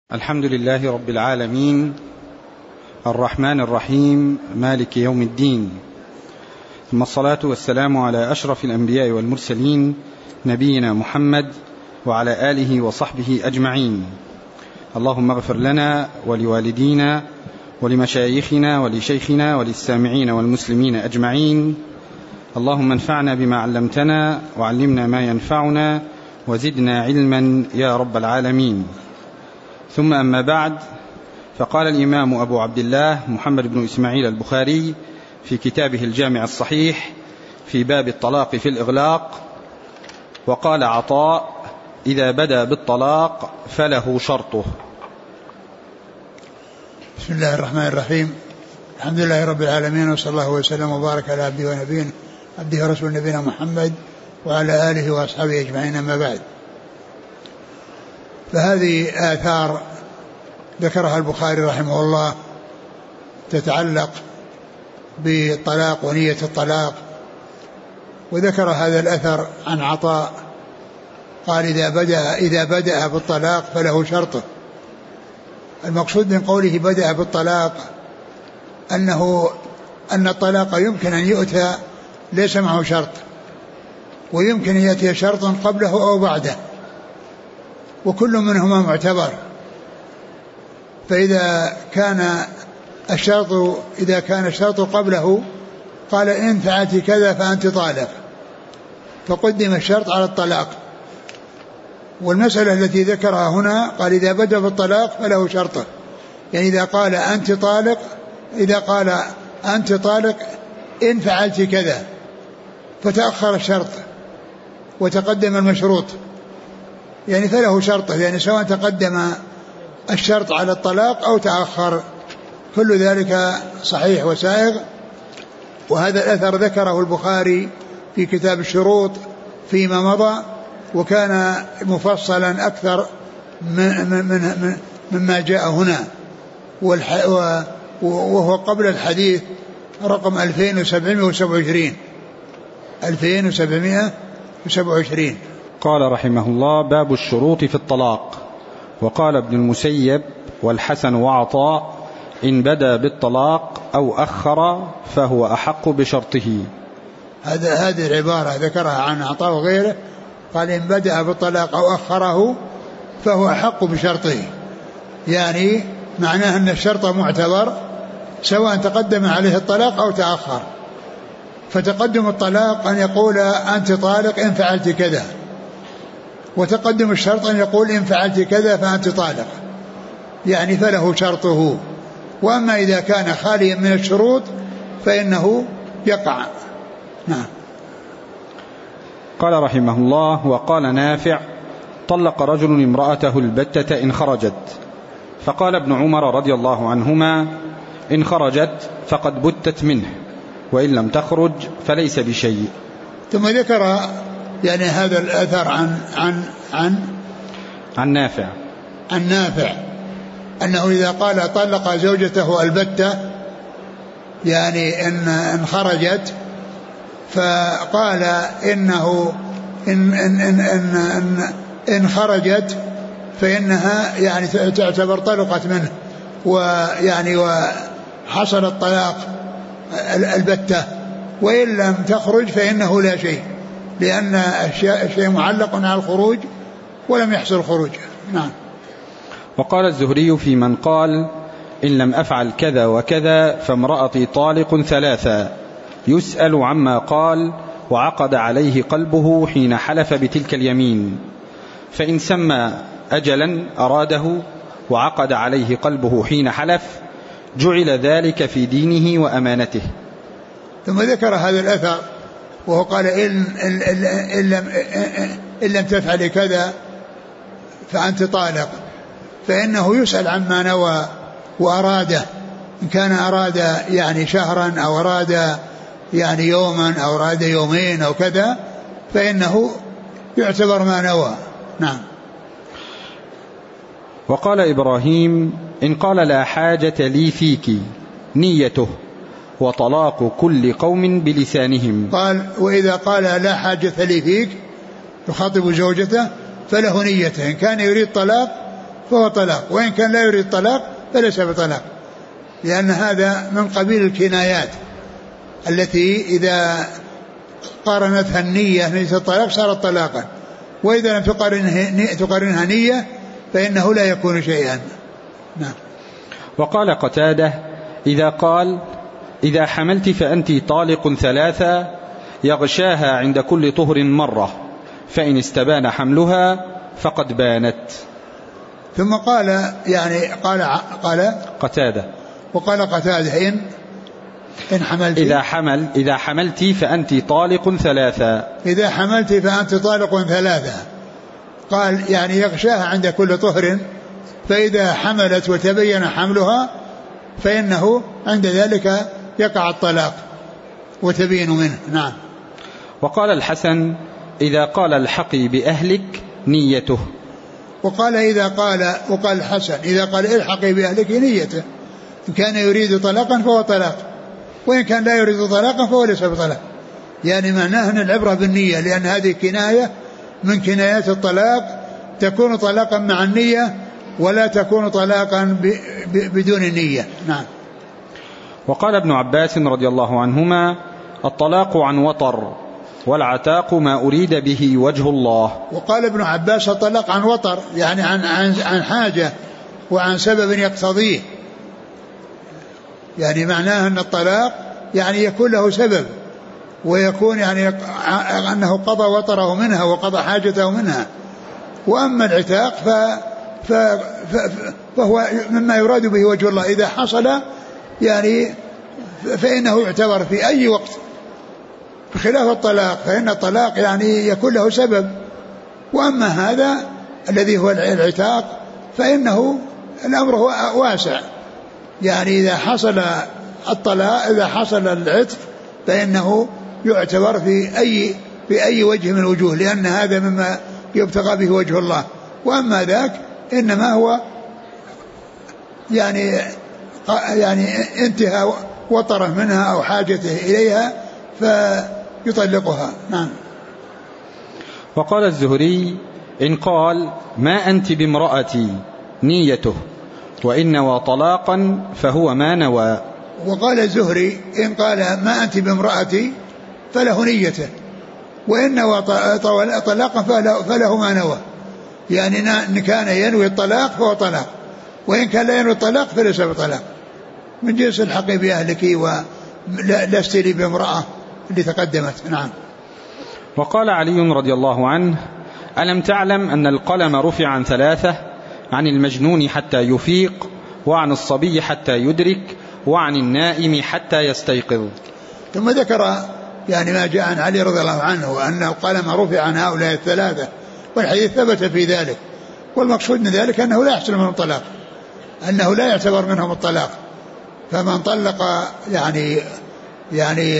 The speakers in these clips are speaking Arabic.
الحمد لله رب العالمين الرحمن الرحيم مالك يوم الدين، ثم الصلاة والسلام على أشرف الأنبياء والمرسلين نبينا محمد وعلى آله وصحبه أجمعين. اللهم اغفر لنا ولوالدينا ولمشايخنا ولشيخنا وللسامعين والمسلمين أجمعين. اللهم انفعنا بما علمتنا وعلمنا ما ينفعنا وزدنا علما يا رب العالمين. ثم أما بعد، فقال الإمام أبو عبد الله محمد بن إسماعيل البخاري في كتابه الجامع الصحيح في باب الطلاق في الإغلاق: وقال عطاء: إذا بدأ بالطلاق فله شرطه. بسم الله الرحمن الرحيم. الحمد لله رب العالمين، وصلى الله وسلم وبارك على عبده ونبيه عبده ورسول نبينا محمد وعلى آله وأصحابه أجمعين. أما بعد، فهذه آثار ذكرها البخاري رحمه الله تتعلق بالطلاق ونية الطلاق، وذكر هذا الأثر عن عطاء قال: إذا بدأ بالطلاق فله شرطه. المقصود من قوله بدأ بالطلاق أن الطلاق يمكن أن يؤتى ليس معه شرط، ويمكن أن يأتي شرط قبله أو بعده، وكل منهما معتبر. فإذا كان الشرط قبله قال: إن فعلت كذا فأنت طالق، فقدم الشرط على الطلاق. والمسألة التي ذكرها هنا قال: إذا بدأ بالطلاق فله شرطه، يعني إذا قال أنت طالق إن فعلت كذا، فتأخر الشرط وتقدم المشروط، يعني فله شرطه، يعني سواء تقدم الشرط على الطلاق أو تأخر، كل ذلك صحيح وسائغ. وهذا الأثر ذكره البخاري في كتاب الشروط فيما مضى، وكان مفصلا أكثر مما جاء هنا، وهو قبل الحديث رقم 2727. قال رحمه الله: باب الشروط في الطلاق. وقال ابن المسيب والحسن وعطاء: إن بدأ بالطلاق أو أخر فهو أحق بشرطه. هذه العبارة ذكرها عن عطاء وغيره، قال: إن بدأ بالطلاق أو أخره فهو أحق بشرطه، يعني معناه أن الشرط معتبر سواء تقدم عليه الطلاق أو تأخر. فتقدم الطلاق أن يقول: أنت طالق إن فعلت كذا، وتقدم الشرط أن يقول: إن فعلت كذا فأنت طالق، يعني فله شرطه. وأما إذا كان خاليا من الشروط فإنه يقع. نعم. قال رحمه الله: وقال نافع: طلق رجل امرأته البتة إن خرجت، فقال ابن عمر رضي الله عنهما: إن خرجت فقد بتت منه، وإن لم تخرج فليس بشيء. ثم ذكر يعني هذا الأثر عن نافع أنه إذا قال طلق زوجته البتة، يعني إن خرجت، فقال إنه إن خرجت فإنها يعني تعتبر طلقت منه، ويعني وحصل الطلاق البتة. وإن لم تخرج فإنه لا شيء، لأن الشيء معلق على الخروج ولم يحصل خروج. نعم. وقال الزهري في من قال: إن لم أفعل كذا وكذا فامرأتي طالق ثلاثا، يسأل عما قال وعقد عليه قلبه حين حلف بتلك اليمين، فإن سمى أجلا أراده وعقد عليه قلبه حين حلف جعل ذلك في دينه وأمانته. ثم ذكر هذا الأثر وهو قال: إن لم تفعل كذا فأنت طالق، فإنه يسأل عما نوى وأراده، إن كان أراد يعني شهرا أو أراد يعني يوما أو أراد يومين أو كذا، فإنه يعتبر ما نوى. نعم. وقال إبراهيم: إن قال لا حاجة لي فيك نيته، وطلاق كل قوم بلسانهم. قال: وإذا قال لا حاجة لي فيك يخاطب زوجته فله نيته، إن كان يريد طلاق فهو طلاق، وإن كان لا يريد طلاق فليس بطلاق، لأن هذا من قبيل الكنايات التي إذا قارنتها النية ليس الطلاق صارت طلاقا، وإذا لم تقارنها نية فإنه لا يكون شيئا. نعم. وقال قتادة: إذا قال إذا حملت فأنت طالق ثلاثة يغشاها عند كل طهر مرة، فإن استبان حملها فقد بانت. ثم قال يعني قال قتادة، وقال قتادة إن حملت إذا حملت فأنت طالق ثلاثة، إذا حملت فأنت طالق ثلاثة، قال يعني يغشاها عند كل طهر، فإذا حملت وتبين حملها فإنه عند ذلك يقع الطلاق وتبين منه. نعم. وقال الحسن: إذا قال الحقي بأهلك نيته. وقال الحسن: إذا قال الحقي بأهلك نيته، إن كان يريد طلاقا فهو طلاق، وإن كان لا يريد طلاقا فهو ليس بطلاق. يعني معناه أن العبرة بالنية، لأن هذه كناية من كنايات الطلاق، تكون طلاقا مع النية ولا تكون طلاقا بدون النية. نعم. وقال ابن عباس رضي الله عنهما: الطلاق عن وطر، والعتاق ما أريد به وجه الله. وقال ابن عباس: الطلاق عن وطر، يعني عن حاجة وعن سبب يقتضيه، يعني معناه أن الطلاق يعني يكون له سبب، ويكون يعني أنه قضى وطره منها وقضى حاجته منها. وأما العتاق فهو مما يراد به وجه الله، إذا حصل يعني فإنه يعتبر في أي وقت، بخلاف الطلاق فإن الطلاق يعني يكون له سبب. وأما هذا الذي هو العتاق فإنه الأمر هو واسع، يعني إذا حصل الطلاق، إذا حصل العتق فإنه يعتبر في أي وجه من الوجوه، لأن هذا مما يبتغى به وجه الله. وأما ذاك إنما هو يعني انتهى وطره منها أو حاجته إليها فيطلقها. نعم. وقال الزهري: إن قال ما أنت بامرأتي نيته، وإن نوى طلاقا فهو ما نوى. وقال الزهري: إن قال ما أنت بامرأتي فله نيته، وإن نوى طلاقا فله ما نوى، يعني إن كان ينوي الطلاق فهو طلاق، وإن كان لا ينوي الطلاق فليس بطلاق، من جنس الحق بأهلك ولست لي بامرأة اللي تقدمت. نعم. وقال علي رضي الله عنه: ألم تعلم أن القلم رفع عن ثلاثة، عن المجنون حتى يفيق، وعن الصبي حتى يدرك، وعن النائم حتى يستيقظ. ثم ذكر يعني ما جاء عن علي رضي الله عنه أن القلم رفع عن هؤلاء الثلاثة، والحديث ثبت في ذلك، والمقصود من ذلك أنه لا يحصل منهم الطلاق، أنه لا يعتبر منهم الطلاق. فمن طلق يعني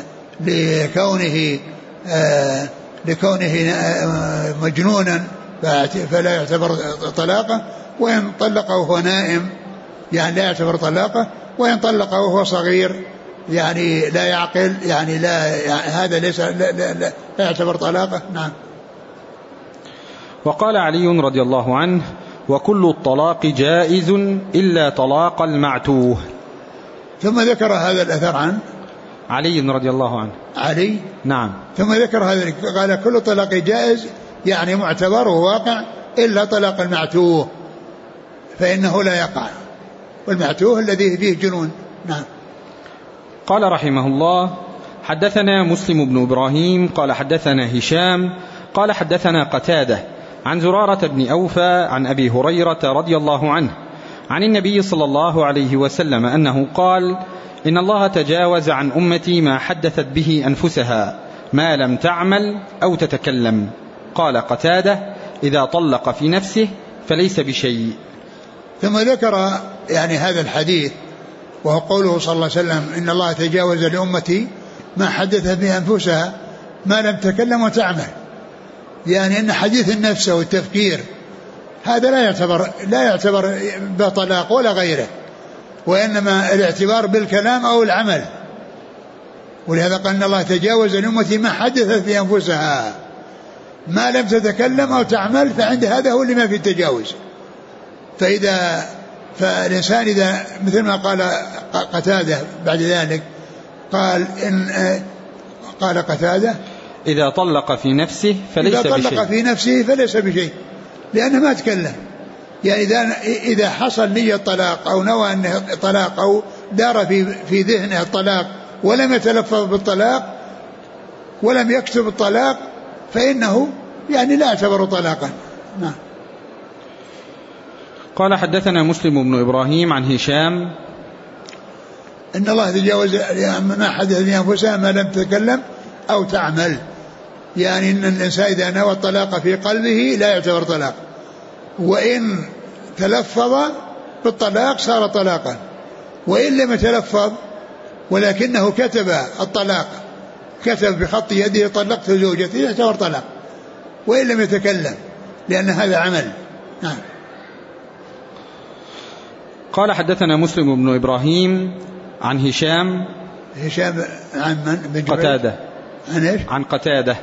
لكونه مجنونا فلا يعتبر طلاقه، وإن طلقه وهو نائم يعني لا يعتبر طلاقه، وإن طلقه وهو صغير يعني لا يعقل يعني هذا ليس لا يعتبر طلاقه. نعم. وقال علي رضي الله عنه: وكل الطلاق جائز إلا طلاق المعتوه. ثم ذكر هذا الأثر عن علي رضي الله عنه. علي. نعم. ثم ذكر هذا، قال كل طلاق جائز يعني معتبر وواقع إلا طلاق المعتوه فإنه لا يقع، والمعتوه الذي فيه جنون. نعم. قال رحمه الله: حدثنا مسلم بن إبراهيم قال حدثنا هشام قال حدثنا قتادة عن زرارة بن أوفى عن أبي هريرة رضي الله عنه عن النبي صلى الله عليه وسلم أنه قال: إن الله تجاوز عن أمتي ما حدثت به أنفسها ما لم تعمل أو تتكلم. قال قتادة: إذا طلق في نفسه فليس بشيء. ثم ذكر يعني هذا الحديث، وهو قوله صلى الله عليه وسلم: إن الله تجاوز لأمتي ما حدثت به أنفسها ما لم تكلم وتعمل، يعني أن حديث النفس والتفكير هذا لا يعتبر بطلاق ولا غيره، وإنما الاعتبار بالكلام أو العمل. ولهذا قال: إن الله تجاوز لأمتي ما حدثت به أنفسها ما لم تتكلم أو تعمل، فعند هذا هو اللي ما في التجاوز. فالإنسان إذا مثل ما قال قتادة بعد ذلك قال قتادة إذا طلق في نفسه فليس بشيء. إذا طلق في نفسه فليس بشيء، لأنه ما تكلم. يعني إذا حصل نية الطلاق أو نوى أنه طلاق أو دار في ذهنه الطلاق ولم يتلفظ بالطلاق ولم يكتب الطلاق فإنه يعني لا يعتبر طلاقا. نعم. قال حدثنا مسلم بن إبراهيم عن هشام إن الله تجاوز ما حدث لأنفسها ما لم تتكلم أو تعمل، يعني إن الإنسان إذا نوى الطلاق في قلبه لا يعتبر طلاق، وإن تلفظ بالطلاق صار طلاقا، وإن لم يتلفظ ولكنه كتب الطلاق، كتب بخط يده طلقت زوجتي يعتبر طلاق، وإن لم يتكلم لأن هذا عمل. نعم. قال حدثنا مسلم بن إبراهيم عن هشام عن من؟ بن قتادة. عن إيش؟ عن قتادة.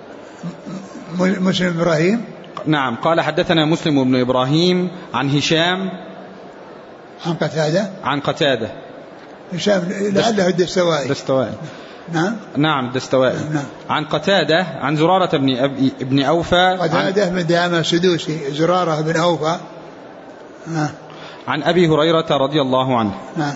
مسلم بن إبراهيم. نعم. قال حدثنا مسلم بن إبراهيم عن هشام عن قتادة. عن قتادة. هشام لعله الدستوائي. نعم الدستوائي. نعم. عن قتادة عن زرارة بن أوفى. قتادة بن دعامة السدوسي، زرارة بن أوفى. عن أبي هريرة رضي الله عنه. نعم.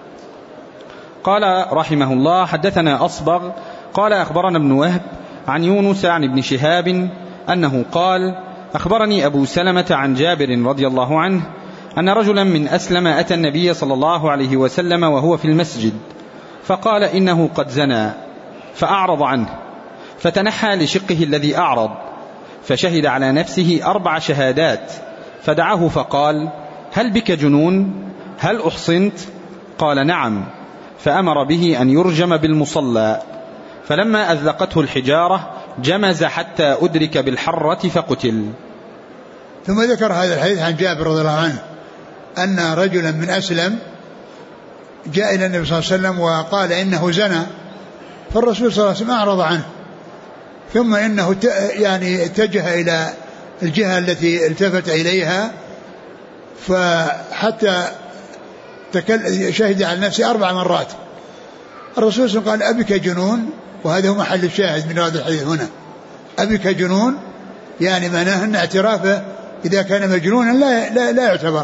قال رحمه الله حدثنا أصبغ قال أخبرنا ابن وهب عن يونس عن ابن شهاب أنه قال أخبرني أبو سلمة عن جابر رضي الله عنه أن رجلا من أسلم أتى النبي صلى الله عليه وسلم وهو في المسجد فقال إنه قد زنى، فأعرض عنه، فتنحى لشقه الذي أعرض، فشهد على نفسه 4 شهادات، فدعاه فقال هل بك جنون؟ هل أحصنت؟ قال نعم، فأمر به أن يرجم بالمصلى، فلما أذلقته الحجارة جمز حتى أدرك بالحرة فقتل. ثم ذكر هذا الحديث عن جابر رضي الله عنه أن رجلا من أسلم جاء إلى النبي صلى الله عليه وسلم وقال إنه زنى، فالرسول صلى الله عليه وسلم أعرض عنه، ثم إنه يعني اتجه إلى الجهة التي التفت إليها، فحتى شهد على نفسه 4 مرات. الرسول صلى الله عليه وسلم قال أبك جنون؟ وهذا هو محل الشاهد من هذا الحديث هنا، أبك جنون، يعني معناه أن اعترافه إذا كان مجنونا لا يعتبر.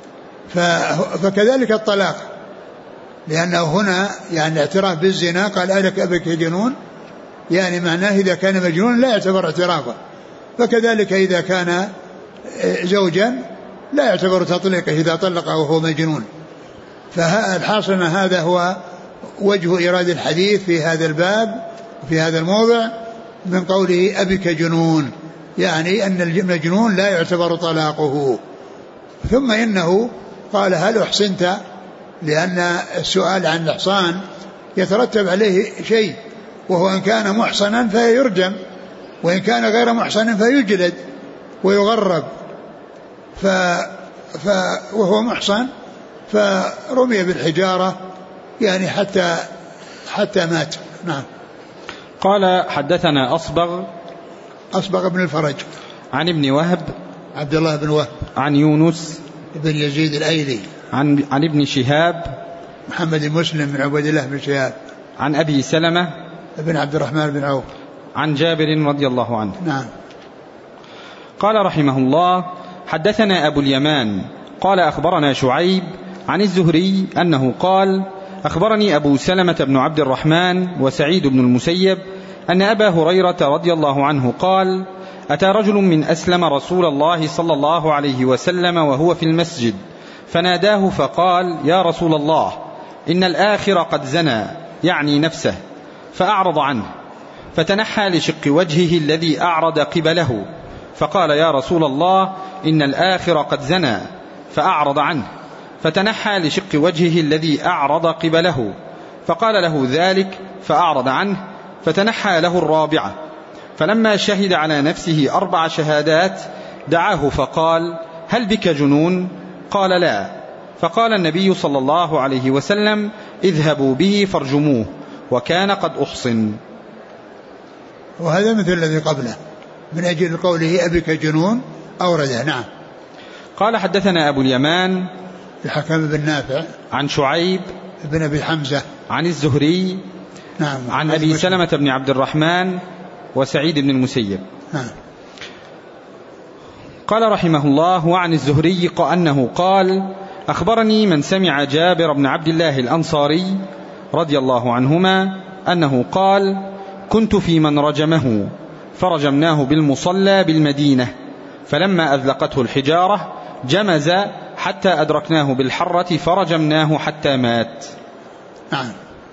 فكذلك الطلاق، لأنه هنا يعني الاعتراف بالزنا قال ألك أبك جنون، يعني معناه إذا كان مجنونا لا يعتبر اعترافه، فكذلك إذا كان زوجا لا يعتبر تطليقه إذا طلقه وهو مجنون. فالحاصل أن هذا هو وجه إيراد الحديث في هذا الباب في هذا الموضع من قوله أبك جنون، يعني أن المجنون لا يعتبر طلاقه. ثم إنه قال هل أحصنت؟ لأن السؤال عن الإحصان يترتب عليه شيء، وهو إن كان محصنا فيرجم، وإن كان غير محصن فيجلد ويغرب، وهو محصن فرمي بالحجارة يعني حتى مات. نعم. قال حدثنا أصبغ بن الفرج عن ابن وهب عبد الله بن وهب عن يونس بن يزيد الأيلي عن ابن شهاب محمد مسلم بن عبد الله بن شهاب عن أبي سلمة بن عبد الرحمن بن عوف عن جابر رضي الله عنه. نعم. قال رحمه الله حدثنا أبو اليمان قال أخبرنا شعيب عن الزهري أنه قال أخبرني أبو سلمة بن عبد الرحمن وسعيد بن المسيب أن أبا هريرة رضي الله عنه قال أتى رجل من أسلم رسول الله صلى الله عليه وسلم وهو في المسجد فناداه فقال يا رسول الله إن الآخر قد زنى، يعني نفسه، فأعرض عنه، فتنحى لشق وجهه الذي أعرض قبله، فقال يا رسول الله إن الآخر قد زنى، فأعرض عنه، فتنحى لشق وجهه الذي أعرض قبله، فقال له ذلك فأعرض عنه، فتنحى له الرابعة، فلما شهد على نفسه 4 شهادات دعاه فقال هل بك جنون؟ قال لا، فقال النبي صلى الله عليه وسلم اذهبوا به فارجموه، وكان قد أحصن. وهذا مثل الذي قبله من أجل قوله أبك جنون أورده. نعم. قال حدثنا أبو اليمان الحكم بن نافع عن شعيب بن أبي حمزة عن الزهري نعم عن أبي سلمة بن عبد الرحمن وسعيد بن المسيب نعم. قال رحمه الله وعن الزهري أنه قال أخبرني من سمع جابر بن عبد الله الأنصاري رضي الله عنهما أنه قال كنت في من رجمه فرجمناه بالمصلى بالمدينة فلما أذلقته الحجارة جمز حتى أدركناه بالحرة فرجمناه حتى مات. نعم.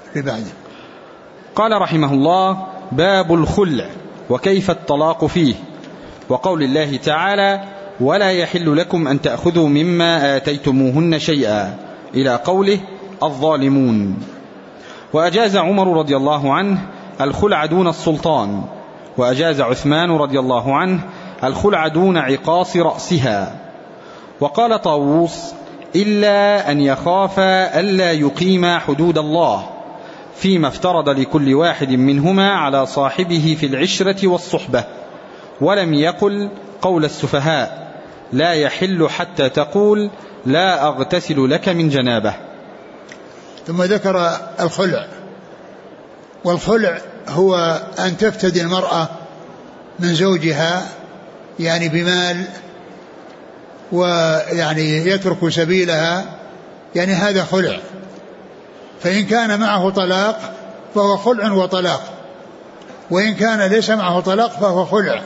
قال رحمه الله باب الخلع وكيف الطلاق فيه وقول الله تعالى ولا يحل لكم أن تأخذوا مما آتيتموهن شيئا إلى قوله الظالمون. وأجاز عمر رضي الله عنه الخلع دون السلطان وأجاز عثمان رضي الله عنه الخلع دون عقاص رأسها. وقال طاووس إلا أن يخافا ألا يقيما حدود الله فيما افترض لكل واحد منهما على صاحبه في العشرة والصحبة ولم يقل قول السفهاء لا يحل حتى تقول لا أغتسل لك من جنابه. ثم ذكر الخلع. والخلع هو أن تفتدي المرأة من زوجها يعني بمال ويعني يترك سبيلها يعني هذا خلع. فإن كان معه طلاق فهو خلع وطلاق وإن كان ليس معه طلاق فهو خلع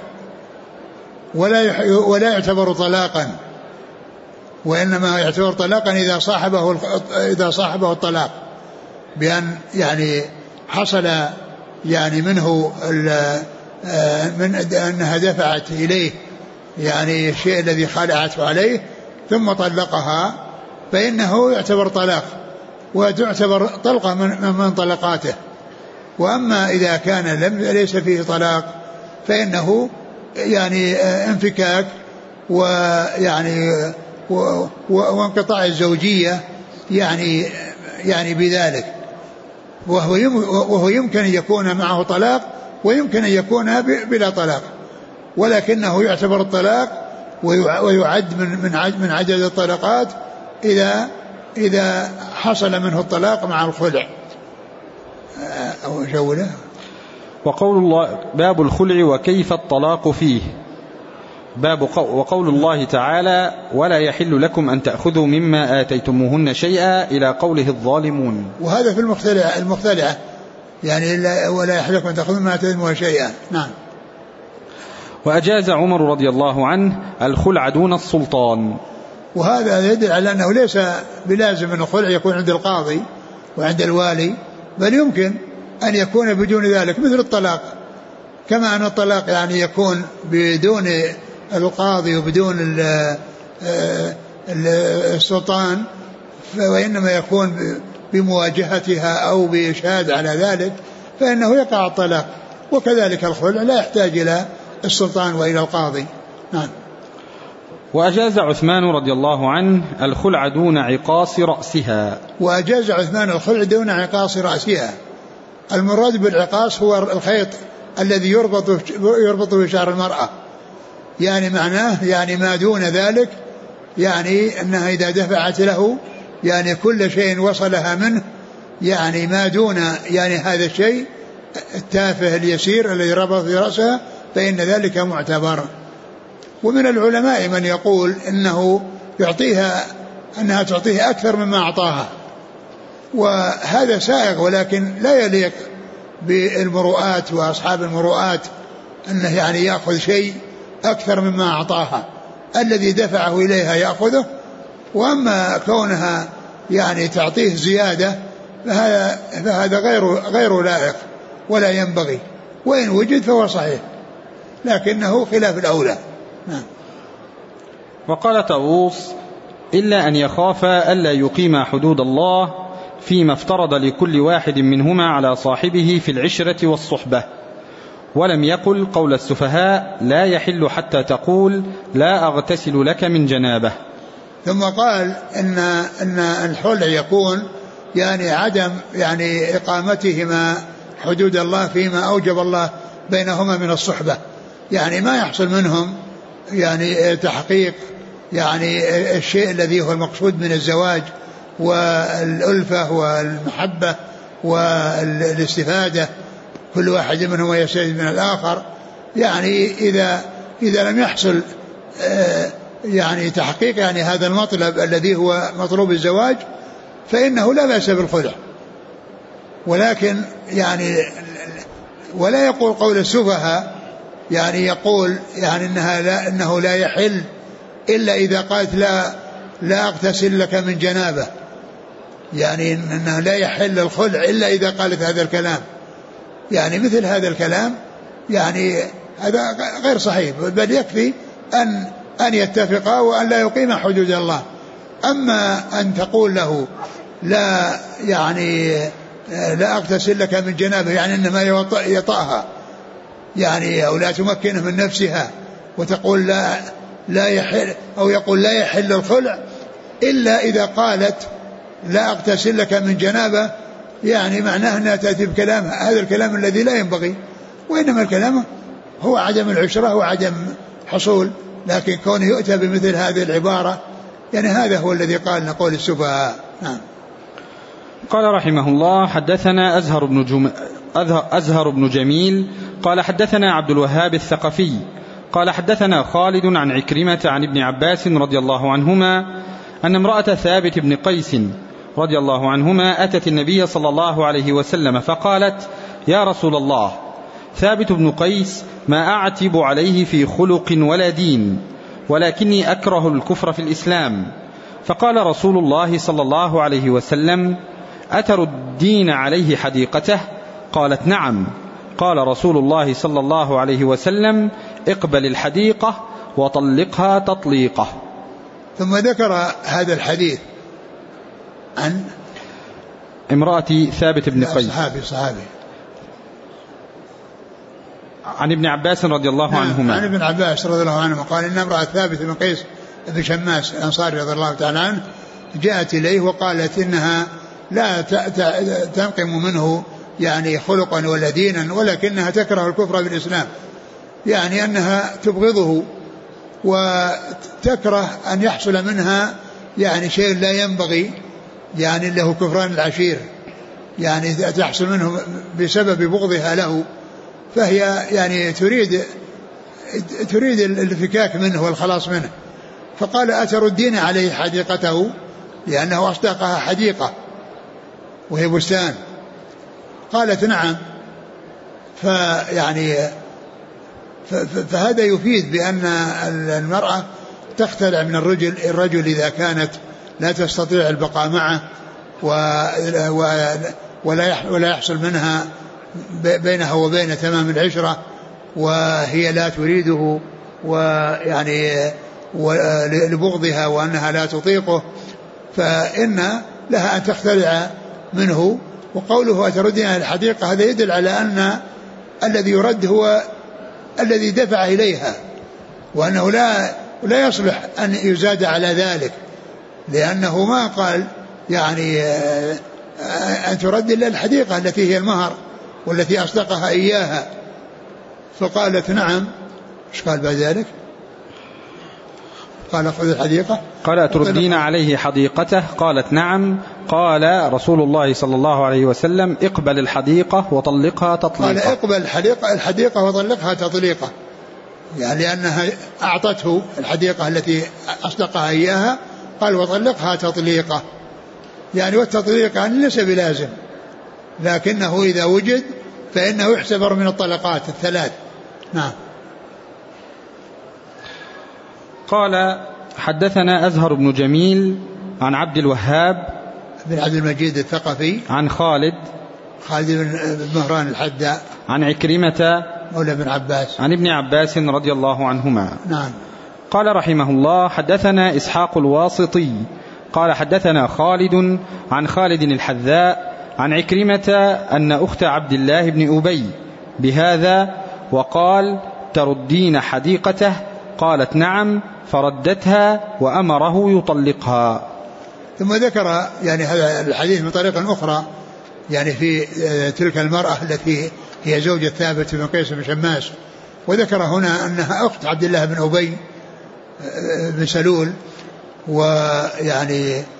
ولا يعتبر طلاقا وإنما يعتبر طلاقا إذا صاحبه الطلاق بأن يعني حصل يعني منه من أنها دفعت إليه يعني الشيء الذي خلعته عليه ثم طلقها فإنه يعتبر طلاق وتعتبر طلقة من طلقاته. وأما إذا كان ليس فيه طلاق فإنه يعني انفكاك ويعني وانقطاع الزوجية يعني بذلك وهو يمكن أن يكون معه طلاق ويمكن أن يكون بلا طلاق ولكنه يعتبر الطلاق ويعد من عدد الطلقات إذا حصل منه الطلاق مع الخلع أو جوله. وقول الله باب الخلع وكيف الطلاق فيه وقول الله تعالى ولا يحل لكم أن تأخذوا مما آتيتموهن شيئا إلى قوله الظالمون. وهذا في المختلعة يعني ولا يحل لكم أن تأخذوا مما آتيتموهن شيئا. نعم. وأجاز عمر رضي الله عنه الخلع دون السلطان. وهذا يدل على أنه ليس بلازم أن الخلع يكون عند القاضي وعند الوالي بل يمكن أن يكون بدون ذلك مثل الطلاق كما أن الطلاق يعني يكون بدون القاضي وبدون السلطان وإنما يكون بمواجهتها أو بإشهاد على ذلك فإنه يقع الطلاق. وكذلك الخلع لا يحتاج إلى السلطان وإلى القاضي. نعم. وأجاز عثمان رضي الله عنه الخلع دون عقاص رأسها. وأجاز عثمان الخلع دون عقاص رأسها. المراد بالعقاص هو الخيط الذي يربط بشعر المرأة يعني معناه يعني ما دون ذلك يعني أنها إذا دفعت له يعني كل شيء وصلها منه يعني ما دون يعني هذا الشيء التافه اليسير الذي ربط في رأسها فإن ذلك معتبر. ومن العلماء من يقول إنها تعطيه أكثر مما أعطاها وهذا سائغ ولكن لا يليق بالمروءات وأصحاب المروءات أنه يعني يأخذ شيء أكثر مما أعطاها الذي دفعه إليها يأخذه. وأما كونها يعني تعطيه زيادة فهذا غير لائق ولا ينبغي وإن وجد فهو صحيح لكنه خلاف الأولى. نعم. وقال طاووس إلا أن يخافا ألا يقيما حدود الله فيما افترض لكل واحد منهما على صاحبه في العشرة والصحبة ولم يقل قول السفهاء لا يحل حتى تقول لا أغتسل لك من جنابه. ثم قال إن الحلع يكون يعني عدم يعني إقامتهما حدود الله فيما أوجب الله بينهما من الصحبة يعني ما يحصل منهم يعني تحقيق يعني الشيء الذي هو المقصود من الزواج والألفة والمحبة والاستفادة، كل واحد منهم يستفيد من الآخر. يعني إذا لم يحصل يعني تحقيق يعني هذا المطلب الذي هو مطلوب الزواج فإنه لا بأس بالخلع. ولكن يعني ولا يقول قول السفهاء، يعني يقول يعني إنه لا يحل إلا إذا قالت لا أغتسل لك من جنابة، يعني إنه لا يحل الخلع إلا إذا قالت هذا الكلام. يعني مثل هذا الكلام يعني هذا غير صحيح، بل يكفي أن يتفقا وأن لا يقيم حدود الله. أما أن تقول له لا أغتسل لك من جنابه، يعني إنما يطأها يعني أو لا تمكنه من نفسها، وتقول لا يحل، أو يقول لا يحل الخلع إلا إذا قالت لا أغتسل لك من جنابه، يعني معناه أنها تأتي بكلام هذا الكلام الذي لا ينبغي، وإنما الكلام هو عدم العشرة وعدم حصول. لكن كونه يؤتى بمثل هذه العبارة يعني هذا هو الذي قال نقول السفهاء. نعم. قال رحمه الله: حدثنا أزهر بن جميل قال حدثنا عبد الوهاب الثقفي قال حدثنا خالد عن عكرمة عن ابن عباس رضي الله عنهما أن امرأة ثابت بن قيس رضي الله عنهما أتت النبي صلى الله عليه وسلم فقالت: يا رسول الله، ثابت بن قيس ما أعتب عليه في خلق ولا دين، ولكني أكره الكفر في الإسلام. فقال رسول الله صلى الله عليه وسلم: أتردين عليه حديقته؟ قالت: نعم. قال رسول الله صلى الله عليه وسلم: اقبل الحديقة وطلقها تطليقة. ثم ذكر هذا الحديث عن امرأة ثابت بن قيس صحابي عن ابن عباس رضي الله عنهما. عن ابن عباس رضي الله عنهما قال إن امرأة ثابت بن قيس بن شماس الأنصاري رضي الله تعالى عنه جاءت إليه وقالت إنها لا تنقم منه يعني خلقا ولا دينا، ولكنها تكره الكفر بالإسلام، يعني أنها تبغضه وتكره أن يحصل منها يعني شيء لا ينبغي، يعني له كفران العشير، يعني تحصل منه بسبب بغضها له، فهي يعني تريد الفكاك منه والخلاص منه. فقال: أتردين عليه حديقته؟ لأنه أصدقها حديقة وهي بستان. قالت: نعم. فهذا يفيد بأن المرأة تختلع من الرجل إذا كانت لا تستطيع البقاء معه ولا يحصل منها بينها وبين تمام العشرة، وهي لا تريده ويعني لبغضها وأنها لا تطيقه، فإن لها أن تختلع منه. وقوله أتردين على الحديقة هذا يدل على أن الذي يرد هو الذي دفع إليها، وأنه لا يصلح أن يزاد على ذلك، لأنه ما قال يعني أن ترد إلا الحديقة التي هي المهر والتي أصدقها إياها. فقالت: نعم. إيش قال بعد ذلك؟ قال: خذ الحديقة. قال: أتردين عليه حديقته؟ قالت: نعم. قال رسول الله صلى الله عليه وسلم: اقبل الحديقة وطلقها تطليقة. قال: اقبل الحديقة وطلقها تطليقة، يعني لأنها أعطته الحديقة التي أصدقها إياها، قال: وطلقها تطليقة، يعني والتطليق يعني ليس بلازم، لكنه إذا وجد فإنه يحسبر من الطلقات الثلاث. نعم. قال: حدثنا أزهر بن جميل عن عبد الوهاب بن عبد المجيد الثقفي عن خالد بن مهران الحداء عن عكرمة مولى بن عباس عن ابن عباس رضي الله عنهما. نعم. قال رحمه الله: حدثنا إسحاق الواسطي قال حدثنا خالد عن خالد الحذاء عن عكرمة أن أخت عبد الله بن أبي بهذا، وقال: تردين حديقته؟ قالت: نعم. فردتها وأمره يطلقها. ثم ذكر يعني هذا الحديث من طريق أخرى، يعني في تلك المرأة التي هي زوجة ثابت بن قيس بن شماس، وذكر هنا أنها أخت عبد الله بن أبي، بن سلول، ويعني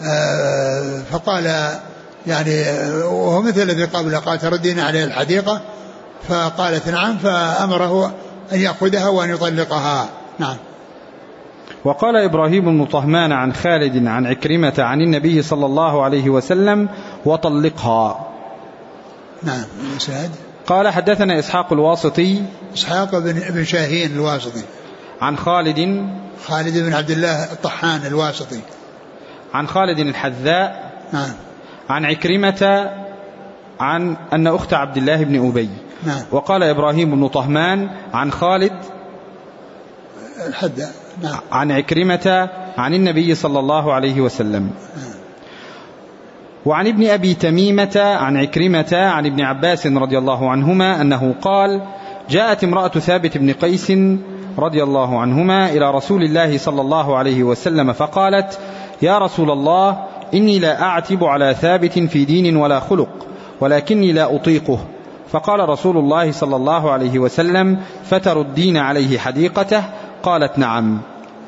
فقال يعني وهو مثل الذي قبله، قال تردين عليه الحديقة، فقالت نعم، فأمره أن يأخذها وأن يطلقها. نعم. وقال إبراهيم بن طهمان عن خالد عن عكرمة عن النبي صلى الله عليه وسلم وطلقها. نعم. سعد. قال حدثنا إسحاق الواسطي، إسحاق بن شاهين الواسطي، عن خالد بن عبد الله الطحان الواسطي، عن خالد الحذاء، نعم، عن عكرمة عن أن أخت عبد الله بن أبي. نعم. وقال إبراهيم بن طهمان عن خالد الحذاء، نعم، عن عكرمة عن النبي صلى الله عليه وسلم. نعم. وعن ابن أبي تميمة عن عكرمة عن ابن عباس رضي الله عنهما أنه قال: جاءت امرأة ثابت بن قيس رضي الله عنهما إلى رسول الله صلى الله عليه وسلم فقالت: يا رسول الله، إني لا أعتب على ثابت في دين ولا خلق، ولكني لا أطيقه. فقال رسول الله صلى الله عليه وسلم: فتردين عليه حديقته؟ قالت: نعم.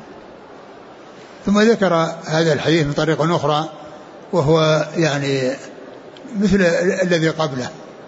ثم ذكر هذا الحديث من طريق أخرى، وهو يعني مثل الذي قبله.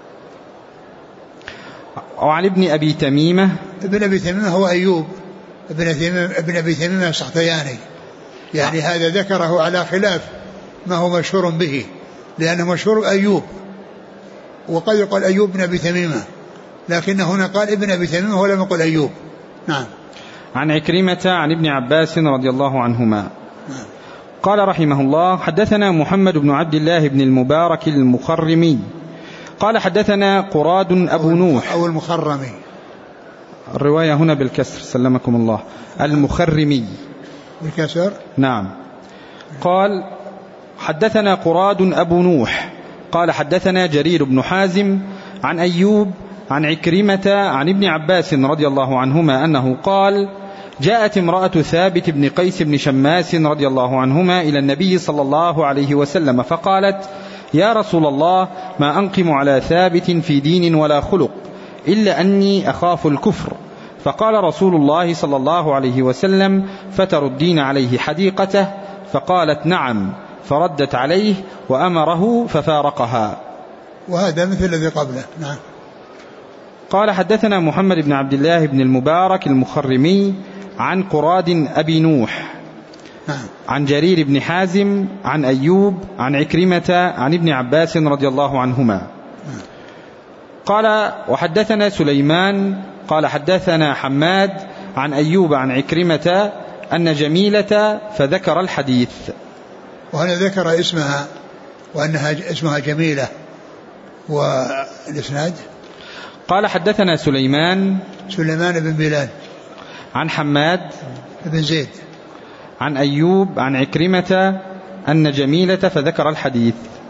وعن ابن أبي تميمة، ابن أبي تميمة هو أيوب ابن أبي تميمة السختياني، يعني هذا ذكره على خلاف ما هو مشهور به، لأنه مشهور أيوب، وقد يقول أيوب بن أبي تميمة، لكن هنا قال ابن أبي تميمة ولم يقل أيوب. نعم. عن عكرمة عن ابن عباس رضي الله عنهما. نعم. قال رحمه الله: حدثنا محمد بن عبد الله بن المبارك المخرمي قال حدثنا قراد أبو نوح أو المخرمي، الرواية هنا بالكسر سلمكم الله، المخرمي بالكسر. نعم. قال حدثنا قراد أبو نوح قال حدثنا جرير بن حازم عن أيوب عن عكرمة عن ابن عباس رضي الله عنهما أنه قال: جاءت امرأة ثابت بن قيس بن شماس رضي الله عنهما إلى النبي صلى الله عليه وسلم فقالت: يا رسول الله، ما أنقم على ثابت في دين ولا خلق، إلا أني أخاف الكفر. فقال رسول الله صلى الله عليه وسلم: فتردين عليه حديقته؟ فقالت: نعم. فردت عليه وأمره ففارقها. وهذا مثل الذي قبله. نعم. قال حدثنا محمد بن عبد الله بن المبارك المخرمي عن قراد أبي نوح عن جرير بن حازم عن أيوب عن عكرمة عن ابن عباس رضي الله عنهما. قال وحدثنا سليمان قال حدثنا حماد عن أيوب عن عكرمة أن جميلة فذكر الحديث. وهنا ذكر اسمها وأنها اسمها جميلة. والإسناد قال حدثنا سليمان بن بلال عن حماد بن زيد عن أيوب عن عكرمة أن جميلة فذكر الحديث.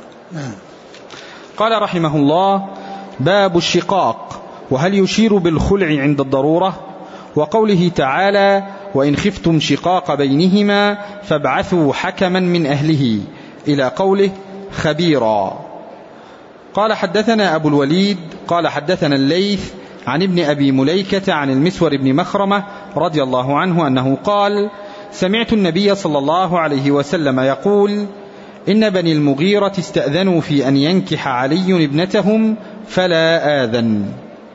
قال رحمه الله: باب الشقاق، وهل يشير بالخلع عند الضرورة؟ وقوله تعالى: وإن خفتم شقاق بينهما فابعثوا حكما من أهله، إلى قوله خبيرا. قال حدثنا أبو الوليد قال حدثنا الليث عن ابن أبي مليكة عن المسور بن مخرمة رضي الله عنه أنه قال: سمعت النبي صلى الله عليه وسلم يقول: إن بني المغيرة استأذنوا في أن ينكح علي ابنتهم فلا آذن.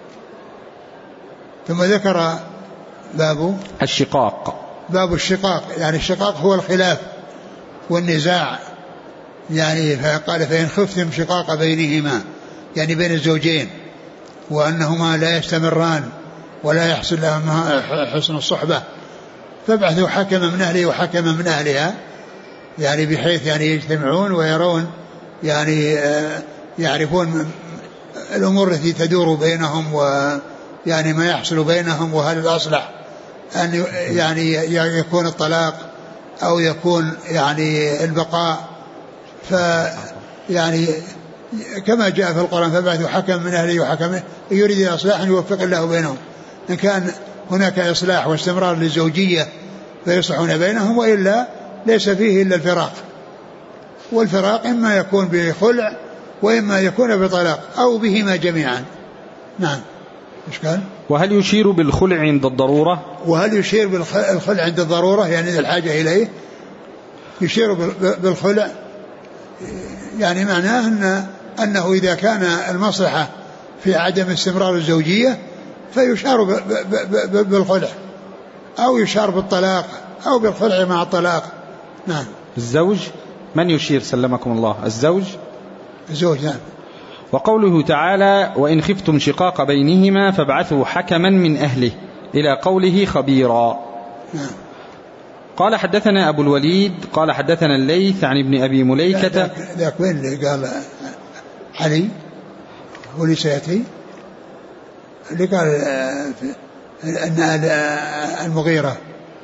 ثم ذكر باب الشقاق، يعني الشقاق هو الخلاف والنزاع، يعني فقال: فإن خفتم شقاق بينهما، يعني بين الزوجين، وأنهما لا يستمران ولا يحصل لهما حسن الصحبة، فابعثوا حكما من أهله وحكما من أهلها، يعني بحيث يعني يجتمعون ويرون، يعني يعرفون الأمور التي تدور بينهم، ويعني ما يحصل بينهم، وهل الأصلح أن يعني يكون الطلاق أو يكون يعني البقاء. فيعني كما جاء في القرآن: فبعثوا حكم من أهله وحكم، يريد إصلاحا يوفق الله بينهم. إن كان هناك إصلاح واستمرار للزوجية فيصلحون بينهم، وإلا ليس فيه إلا الفراق، والفراق إما يكون بخلع وإما يكون بطلاق أو بهما جميعا. نعم. إيش قال؟ وهل يشير بالخلع عند الضرورة؟ وهل يشير بالخلع عند الضرورة يعني الحاجة إليه؟ يشير بالخلع يعني معناه أنه إذا كان المصلحة في عدم استمرار الزوجية فيشار بالخلع، أو يشار بالطلاق، أو بالخلع مع الطلاق. نعم. الزوج من يشير سلمكم الله؟ الزوج نعم. وقوله تعالى وإن خفتم شقاق بينهما فابعثوا حكما من أهله إلى قوله خبيرا. نعم. قال حدثنا أبو الوليد قال حدثنا الليث عن ابن أبي مليكة. ذاك وين اللي قال علي ولي سيأتي اللي قال أن المغيرة؟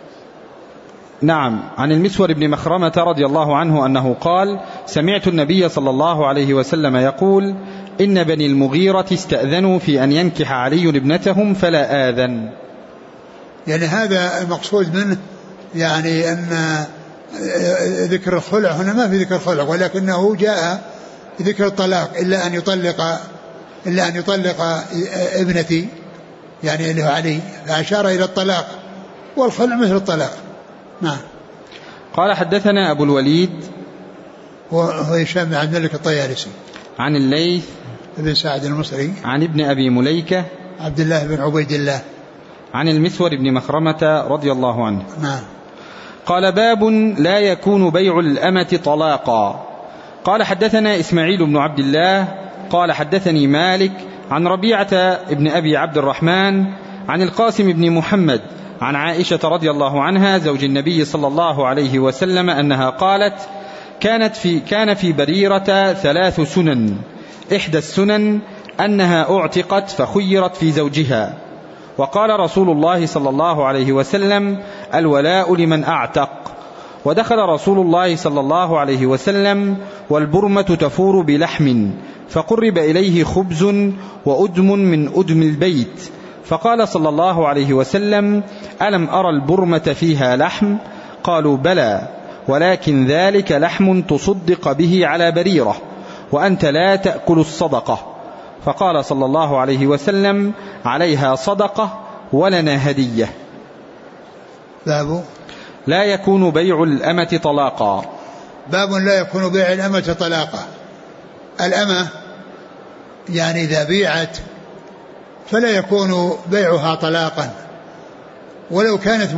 نعم، عن المسور بن مخرمة رضي الله عنه أنه قال سمعت النبي صلى الله عليه وسلم يقول إن بني المغيرة استأذنوا في أن ينكح علي ابنتهم فلا آذن. يعني هذا المقصود منه، يعني أن ذكر الخلع هنا ما في ذكر خلع، ولكنه جاء ذكر الطلاق إلا أن يطلق ابنتي يعني اللي هو علي، فأشار إلى الطلاق، والخلع مثل الطلاق. نعم. قال حدثنا أبو الوليد هو هشام بن عبد الملك الطيالسي عن الليث بن سعد المصري عن ابن أبي مليكة عبد الله بن عبيد الله عن المسور بن مخرمة رضي الله عنه. نعم. قال باب لا يكون بيع الأمة طلاقا. قال حدثنا إسماعيل بن عبد الله قال حدثني مالك عن ربيعة ابن أبي عبد الرحمن عن القاسم بن محمد عن عائشة رضي الله عنها زوج النبي صلى الله عليه وسلم أنها قالت كان في بريرة 3 سنن، إحدى السنن أنها أعتقت فخيرت في زوجها، وقال رسول الله صلى الله عليه وسلم الولاء لمن أعتق. ودخل رسول الله صلى الله عليه وسلم والبرمة تفور بلحم، فقرب إليه خبز وأدم من أدم البيت، فقال صلى الله عليه وسلم ألم أرى البرمة فيها لحم؟ قالوا بلى، ولكن ذلك لحم تصدق به على بريرة، وأنت لا تأكل الصدقة. فقال صلى الله عليه وسلم عليها صدقة ولنا هدية. باب لا يكون بيع الأمة طلاقا. باب لا يكون بيع الأمة طلاقا. الأمة يعني إذا بيعت فلا يكون بيعها طلاقا، ولو كانت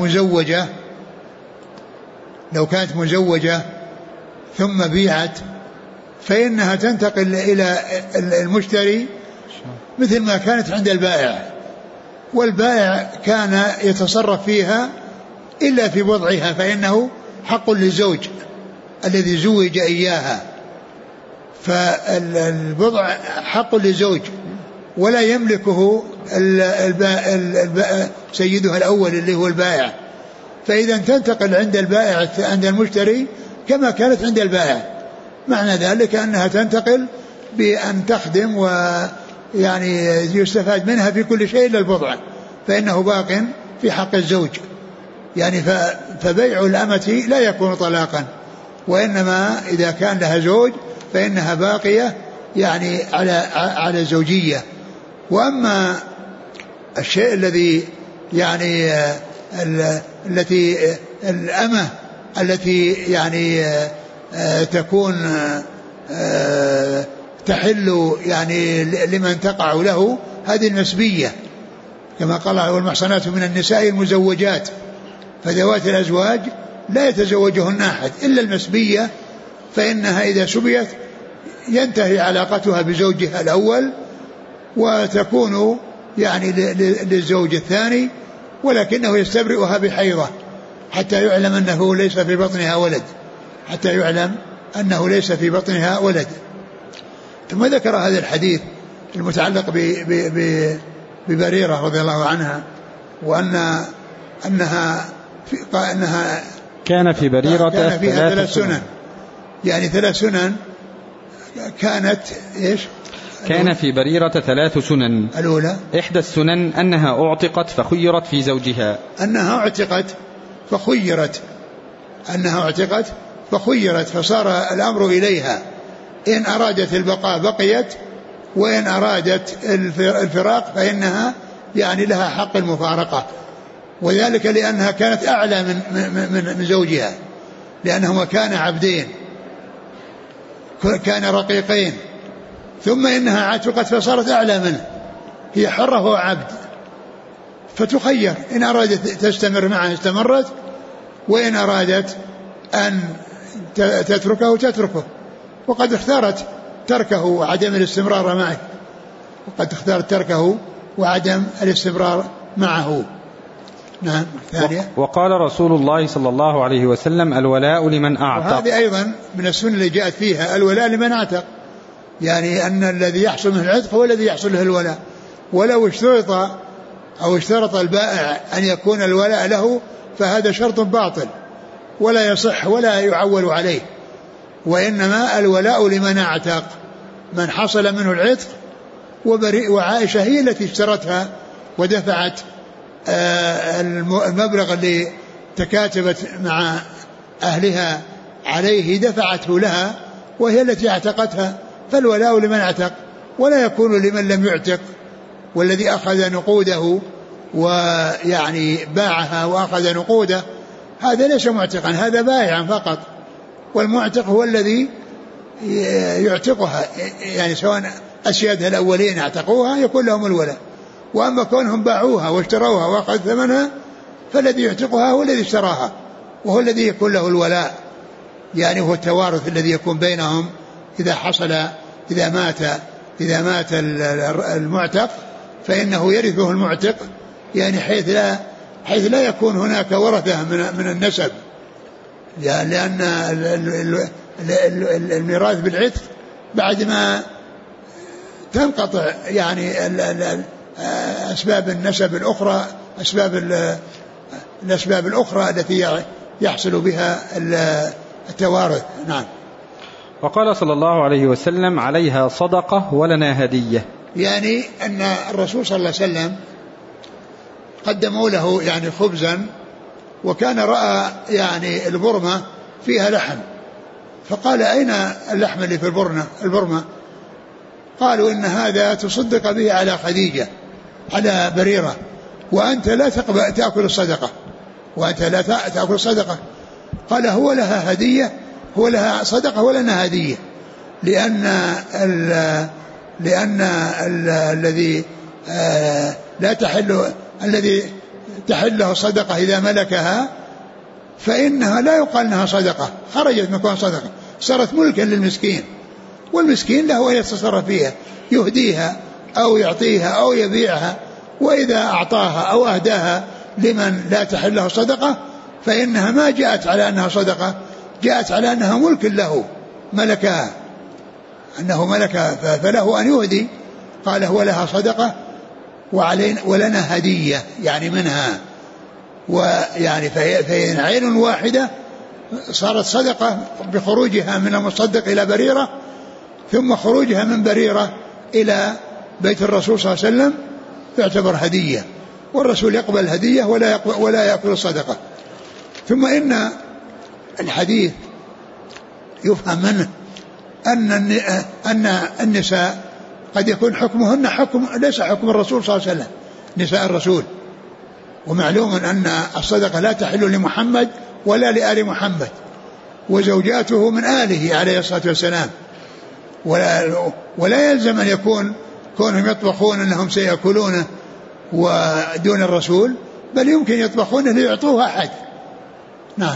مزوجة ثم بيعت فإنها تنتقل إلى المشتري مثل ما كانت عند البائع، والبائع كان يتصرف فيها إلا في وضعها، فإنه حق للزوج الذي زوج إياها، فالبضع حق للزوج ولا يملكه سيدها الأول اللي هو البائع، فإذا تنتقل عند البائع عند المشتري كما كانت عند البائع، معنى ذلك أنها تنتقل بأن تخدم ويعني يستفاد منها في كل شيء إلا البضع، فإنه باق في حق الزوج. يعني فبيع الأمة لا يكون طلاقا، وإنما إذا كان لها زوج فإنها باقية يعني على زوجية. وأما الشيء الذي يعني التي الأمة التي يعني تكون تحل يعني لمن تقع له، هذه المسبية كما قال والمحصنات من النساء المزوجات، فذوات الأزواج لا يتزوجهن أحد إلا المسبية، فإنها إذا سبيت ينتهي علاقتها بزوجها الأول وتكون يعني للزوج الثاني، ولكنه يستبرئها بحيضة حتى يعلم أنه ليس في بطنها ولد، ثم ذكر هذا الحديث المتعلق ببريرة رضي الله عنها، وأنها كان في بريرة كان فيها 3 سنن، يعني 3 سنن كانت إيش؟ كان في بريرة 3 سنن. الأولى إحدى السنن أنها أعتقت فخيرت في زوجها. أنها أعتقت فخيرت فصار الأمر إليها، إن أرادت البقاء بقيت، وإن أرادت الفراق فإنها يعني لها حق المفارقة، وذلك لأنها كانت أعلى من زوجها، لأنهما كان عبدين، كان رقيقين، ثم إنها عتقت فصارت أعلى منه، هي حرة وهو عبد، فتخير إن أرادت تستمر معه استمرت، وإن أرادت أن تتركه تتركه، وقد اختارت تركه وعدم الاستمرار معه، وقد اختارت تركه وعدم الاستمرار معه. نعم. ثانية، وقال رسول الله صلى الله عليه وسلم الولاء لمن أعتق. وهذه أيضا من السنة اللي جاءت فيها الولاء لمن أعتق، يعني أن الذي يحصل منه العتق هو الذي يحصل له الولاء، ولو اشترط البائع أن يكون الولاء له فهذا شرط باطل ولا يصح ولا يعول عليه، وإنما الولاء لمن اعتق، من حصل منه العتق. وعائشة هي التي اشترتها ودفعت المبلغ اللي تكاتبت مع أهلها عليه، دفعته لها وهي التي اعتقتها، فالولاء لمن اعتق، ولا يكون لمن لم يعتق، والذي أخذ نقوده ويعني باعها وأخذ نقوده هذا ليس معتقا، هذا بائعا فقط، والمعتق هو الذي يعتقها، يعني سواء أسيادها الأولين اعتقوها يكون لهم الولاء، وأما كونهم باعوها واشتروها وأخذ ثمنها فالذي يعتقها هو الذي اشتراها، وهو الذي يكون له الولاء، يعني هو التوارث الذي يكون بينهم إذا مات المعتق فإنه يرثه المعتق، يعني حيث لا يكون هناك ورثة من النسب، لأن الميراث بالعتق بعد ما تنقطع يعني أسباب النسب الأخرى، الأسباب الأخرى التي يحصل بها التوارث. نعم. وقال صلى الله عليه وسلم عليها صدقة ولنا هدية، يعني أن الرسول صلى الله عليه وسلم قدموا له يعني خبزا، وكان رأى يعني البرمة فيها لحم، فقال أين اللحم اللي في البرمة؟ قالوا إن هذا تصدق به على خديجة على بريرة، وأنت لا تأكل الصدقة، وأنت لا تأكل الصدقة. قال هو لها هدية، هو لها صدقة ولنا هدية، لأن الذي لا تحل، الذي تحل له الصدقة إذا ملكها فإنها لا يقال أنها صدقة، خرجت من كون صدقة، صارت ملكا للمسكين، والمسكين له أن يتصرف فيها، يهديها أو يعطيها أو يبيعها، وإذا أعطاها أو أهداها لمن لا تحل له صدقة فإنها ما جاءت على أنها صدقة، جاءت على أنها ملك له، ملكها، أنه ملكها فله أن يهدي. قال هو لها صدقة ولنا هدية، يعني منها، ويعني فهي عين واحدة صارت صدقة بخروجها من المصدق إلى بريرة، ثم خروجها من بريرة إلى بيت الرسول صلى الله عليه وسلم يعتبر هدية، والرسول يقبل الهدية ولا يأكل الصدقة. ثم إن الحديث يفهم منه أن النساء قد يكون حكمهن حكم ليس حكم الرسول صلى الله عليه وسلم، نساء الرسول، ومعلوم أن الصدقة لا تحل لمحمد ولا لآل محمد، وزوجاته من آله عليه الصلاة والسلام، ولا يلزم أن يكون كونهم يطبخون أنهم سيأكلونه ودون الرسول، بل يمكن يطبخونه ليعطوه أحد. نعم.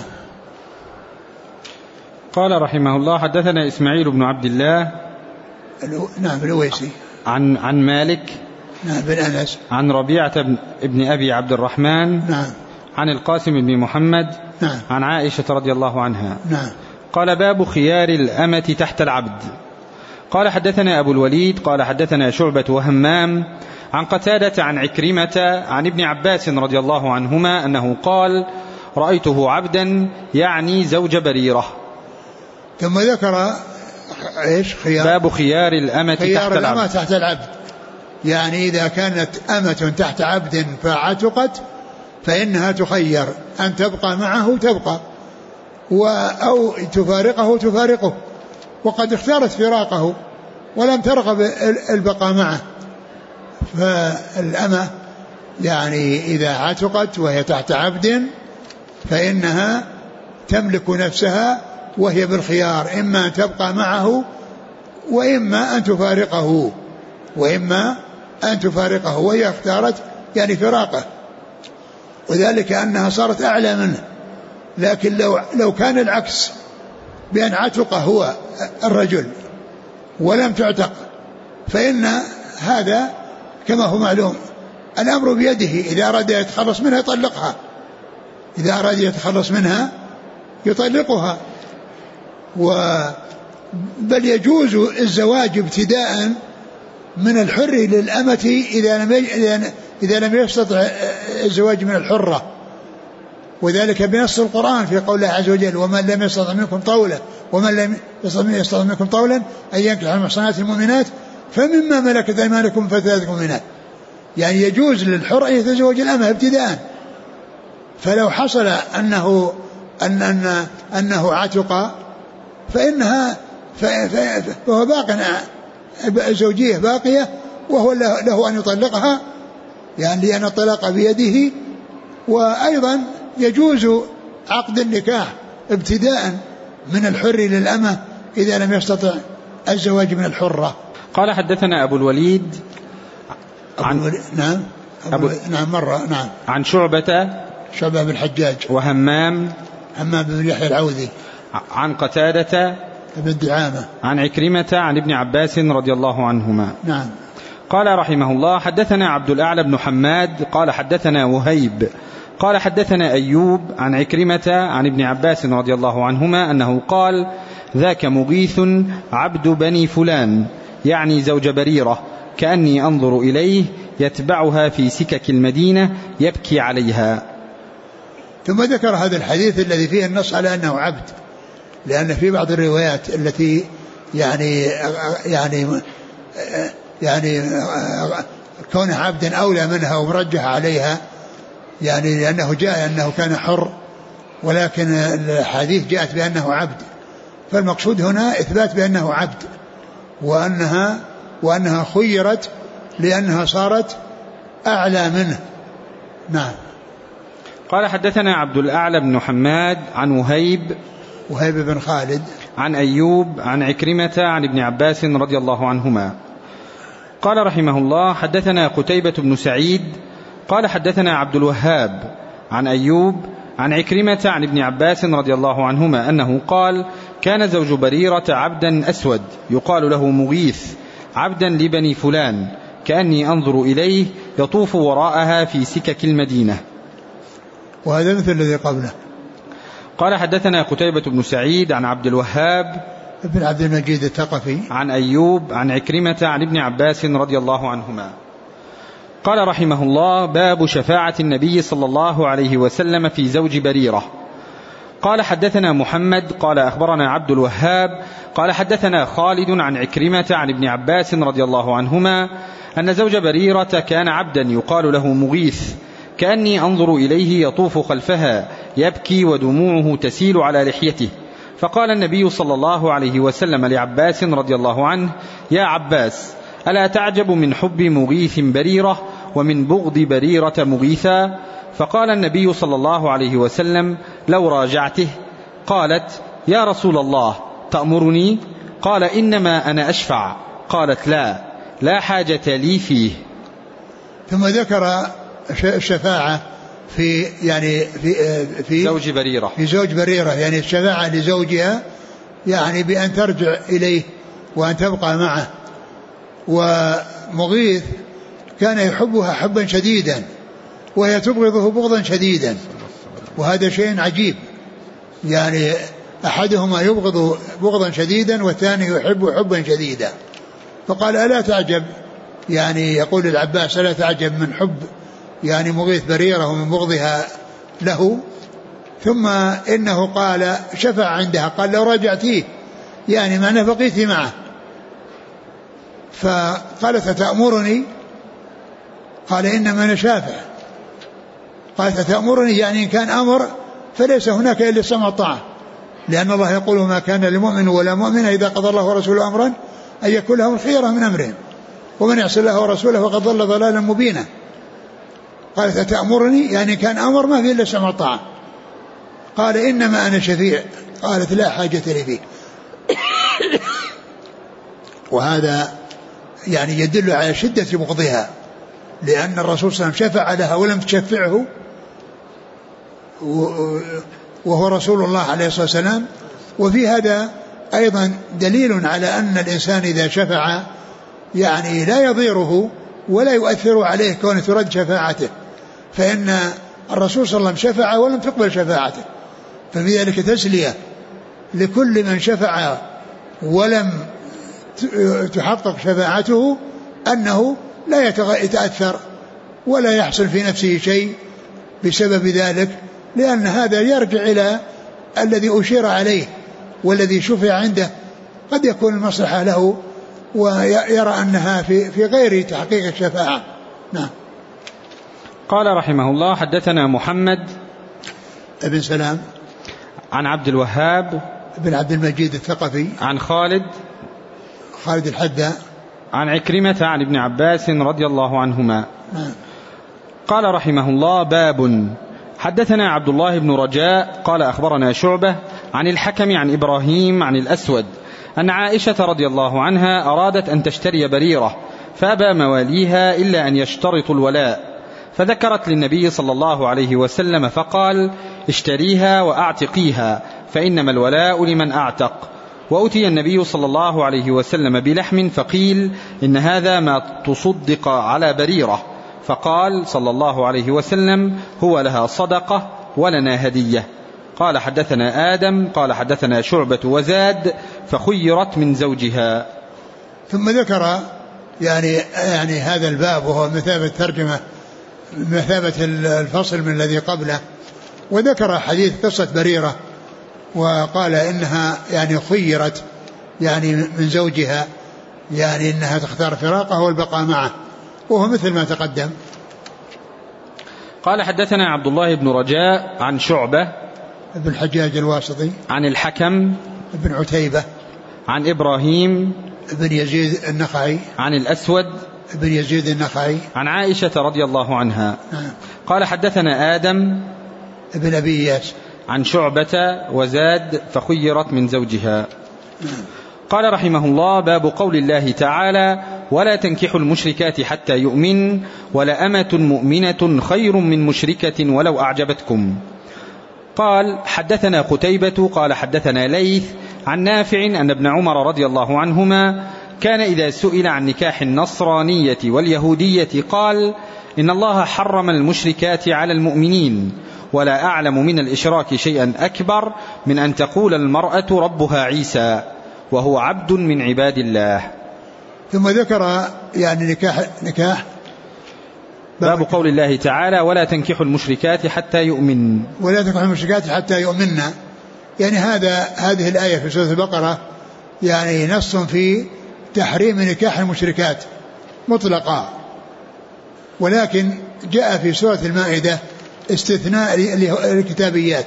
قال رحمه الله حدثنا إسماعيل بن عبد الله نعم الويسي عن مالك نعم بن أنس عن ربيعة بن أبي عبد الرحمن نعم عن القاسم بن محمد نعم عن عائشة رضي الله عنها نعم. قال باب خيار الأمة تحت العبد. قال حدثنا أبو الوليد قال حدثنا شعبة وهمام عن قتادة عن عكرمة عن ابن عباس رضي الله عنهما أنه قال رأيته عبدا يعني زوج بريرة. ثم ذكر إيش باب خيار الأمة تحت العبد، يعني إذا كانت أمة تحت عبد فعتقت فإنها تخير أن تبقى معه تبقى، أو تفارقه، وقد اختارت فراقه ولم ترغب البقاء معه، فالأمة يعني إذا عتقت وهي تحت عبد فإنها تملك نفسها وهي بالخيار، إما أن تبقى معه وإما أن تفارقه، وهي اختارت يعني فراقه، وذلك أنها صارت أعلى منه. لكن لو كان العكس، بأن عتق هو الرجل ولم تعتق، فإن هذا كما هو معلوم الأمر بيده، إذا أراد يتخلص منها يطلقها، إذا أراد يتخلص منها يطلقها. بل يجوز الزواج ابتداء من الحر للأمة إذا لم يستطع الزواج من الحرة، وذلك بنص القرآن في قول الله عز وجل: ومن لم يستطع منكم طولا أن ينكح المحصنات المؤمنات فمما ملكت أيمانكم فتياتكم المؤمنات. يعني يجوز للحر أن يتزوج الأمة ابتداء. فلو حصل أنه عتق فهو باق، الزوجية باقية، وهو له أن يطلقها، يعني لأن الطلاق بيده. وأيضا يجوز عقد النكاح ابتداء من الحر للأمة إذا لم يستطع الزواج من الحرة. قال حدثنا أبو الوليد عن شعبة بن الحجاج وهمام بن يحيى العوذي عن قتادة بن دعامة عن عكرمة عن ابن عباس رضي الله عنهما. نعم. قال رحمه الله: حدثنا عبد الأعلى بن حماد قال حدثنا وهيب قال حدثنا أيوب عن عكرمة عن ابن عباس رضي الله عنهما أنه قال: ذاك مغيث عبد بني فلان، يعني زوج بريرة، كأني أنظر إليه يتبعها في سكك المدينة يبكي عليها. ثم ذكر هذا الحديث الذي فيه النص على أنه عبد، لأن في بعض الروايات التي يعني كونه عبدا أولى منها ومرجح عليها، يعني لأنه جاء أنه كان حر، ولكن الحديث جاءت بأنه عبد. فالمقصود هنا إثبات بأنه عبد، وأنها خيرت لأنها صارت أعلى منه. نعم. قال حدثنا عبد الأعلى بن حماد عن وهيب بن خالد عن أيوب عن عكرمة عن ابن عباس رضي الله عنهما. قال رحمه الله: حدثنا قتيبة بن سعيد قال حدثنا عبد الوهاب عن أيوب عن عكرمة عن ابن عباس رضي الله عنهما أنه قال: كان زوج بريرة عبدا أسود يقال له مغيث، عبدا لبني فلان، كأني أنظر إليه يطوف وراءها في سكك المدينة. وهذا مثل الذي قبله. قال حدثنا قتيبة بن سعيد عن عبد الوهاب بن عبد المجيد الثقفي عن أيوب عن عكرمة عن ابن عباس رضي الله عنهما. قال رحمه الله: باب شفاعة النبي صلى الله عليه وسلم في زوج بريرة. قال حدثنا محمد قال أخبرنا عبد الوهاب قال حدثنا خالد عن عكرمة عن ابن عباس رضي الله عنهما أن زوج بريرة كان عبدا يقال له مغيث، كأني أنظر إليه يطوف خلفها يبكي ودموعه تسيل على لحيته. فقال النبي صلى الله عليه وسلم لعباس رضي الله عنه: يا عباس، ألا تعجب من حب مغيث بريرة ومن بغض بريرة مغيثا؟ فقال النبي صلى الله عليه وسلم: لو راجعته. قالت: يا رسول الله، تأمرني؟ قال: إنما أنا أشفع. قالت: لا حاجة لي فيه. ثم ذكر الشفاعة في زوج بريرة، في زوج بريرة، يعني الشفاعة لزوجها، يعني بأن ترجع إليه وأن تبقى معه. ومغيث كان يحبها حبا شديدا وهي تبغضه بغضا شديدا، وهذا شيء عجيب، يعني أحدهما يبغض بغضا شديدا والثاني يحب حبا شديدا. فقال: ألا تعجب، يعني يقول العباس: ألا تعجب من حب يعني مغيث بريرة ومن بغضها له؟ ثم إنه قال شفع عندها، قال: لو رجعتيه، يعني ما نفقيت معه. فقالت: تأمرني؟ قال: إنما أنا شافع. قالت: تأمرني؟ يعني إن كان أمر فليس هناك إلا السمع والطاعة، لأن الله يقول: ما كان لمؤمن ولا مؤمنة إذا قضى الله ورسوله أمرا أن يكون لهم الخيرة من أمرهم، ومن يعص الله ورسوله فقد ضل ضلالا مبينا. قالت أتأمرني؟ يعني كان أمر ما فيه إلا سمع الطاعة. قال إنما أنا شفيع. قالت لا حاجة لي فيه. وهذا يعني يدل على شدة بغضها، لأن الرسول صلى الله عليه وسلم شفع لها ولم تشفعه، وهو رسول الله عليه الصلاة والسلام. وفي هذا أيضا دليل على أن الإنسان إذا شفع يعني لا يضيره ولا يؤثر عليه كون ترد شفاعته، فإن الرسول صلى الله عليه وسلم شفع ولم تقبل شفاعته، ففي ذلك تسلية لكل من شفع ولم تحقق شفاعته أنه لا يتأثر ولا يحصل في نفسه شيء بسبب ذلك، لأن هذا يرجع إلى الذي أشير عليه والذي شفع عنده، قد يكون المصلحة له ويرى أنها في غير تحقيق الشفاعة. نعم. قال رحمه الله: حدثنا محمد ابن سلام عن عبد الوهاب بن عبد المجيد الثقفي عن خالد الحذاء عن عكرمة عن ابن عباس رضي الله عنهما. قال رحمه الله: باب. حدثنا عبد الله بن رجاء قال أخبرنا شعبة عن الحكم عن إبراهيم عن الأسود أن عائشة رضي الله عنها أرادت أن تشتري بريرة فأبى مواليها إلا أن يشترطوا الولاء، فذكرت للنبي صلى الله عليه وسلم فقال: اشتريها وأعتقيها فإنما الولاء لمن أعتق. وأتي النبي صلى الله عليه وسلم بلحم فقيل: إن هذا ما تصدق على بريرة، فقال صلى الله عليه وسلم: هو لها صدقة ولنا هدية. قال: حدثنا آدم قال حدثنا شعبة وزاد: فخيرت من زوجها. ثم ذكر يعني هذا الباب وهو مثابة ترجمة مثابة الفصل من الذي قبله، وذكر حديث قصة بريرة وقال إنها يعني خيرت يعني من زوجها، يعني إنها تختار فراقه والبقاء معه، وهو مثل ما تقدم. قال: حدثنا عبد الله بن رجاء عن شعبة ابن الحجاج الواسطي عن الحكم ابن عتيبة عن إبراهيم ابن يزيد النخعي عن الأسود ابن يزيد النخعي عن عائشة رضي الله عنها. قال: حدثنا آدم ابن أبي إياس عن شعبة وزاد: فخيرت من زوجها. قال رحمه الله: باب قول الله تعالى: ولا تنكحوا المشركات حتى يؤمن، ولأمة مؤمنة خير من مشركة ولو أعجبتكم. قال: حدثنا قتيبة قال حدثنا ليث عن نافع أن ابن عمر رضي الله عنهما كان إذا سئل عن نكاح النصرانية واليهودية قال: إن الله حرم المشركات على المؤمنين، ولا أعلم من الإشراك شيئا أكبر من أن تقول المرأة ربها عيسى وهو عبد من عباد الله. ثم ذكر يعني نكاح باب قول الله تعالى: ولا تنكحوا المشركات حتى يؤمن. ولا تنكحوا المشركات حتى يؤمن، يعني هذه الآية في سورة البقرة يعني نص في تحريم نكاح المشركات مطلقا، ولكن جاء في سورة المائدة استثناء للكتابيات،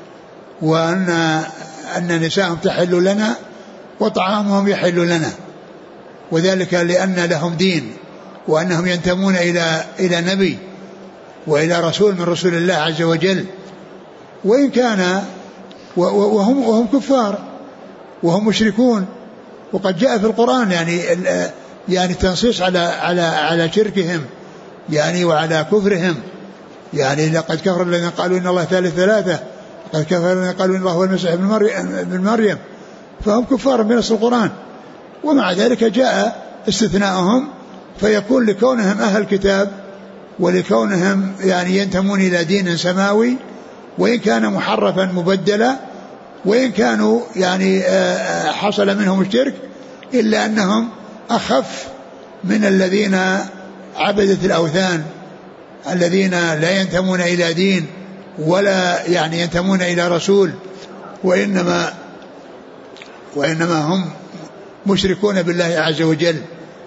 وأن نساءهم تحل لنا وطعامهم يحل لنا، وذلك لأن لهم دين وأنهم ينتمون إلى نبي وإلى رسول من رسول الله عز وجل، وإن كان وهم كفار وهم مشركون. وقد جاء في القرآن يعني تنصيص على شركهم يعني وعلى كفرهم، يعني لقد كفر الذين قالوا إن الله ثالث ثلاثة، لقد كفر الذين قالوا إن الله هو المسيح ابن مريم، فهم كفار بنص القرآن. ومع ذلك جاء استثناءهم، فيكون لكونهم أهل كتاب ولكونهم يعني ينتمون إلى دين سماوي، وإن كان محرفا مبدلا، وإن كانوا يعني حصل منهم الشرك، إلا أنهم أخف من الذين عبدت الأوثان، الذين لا ينتمون إلى دين ولا يعني ينتمون إلى رسول، وإنما هم مشركون بالله عز وجل.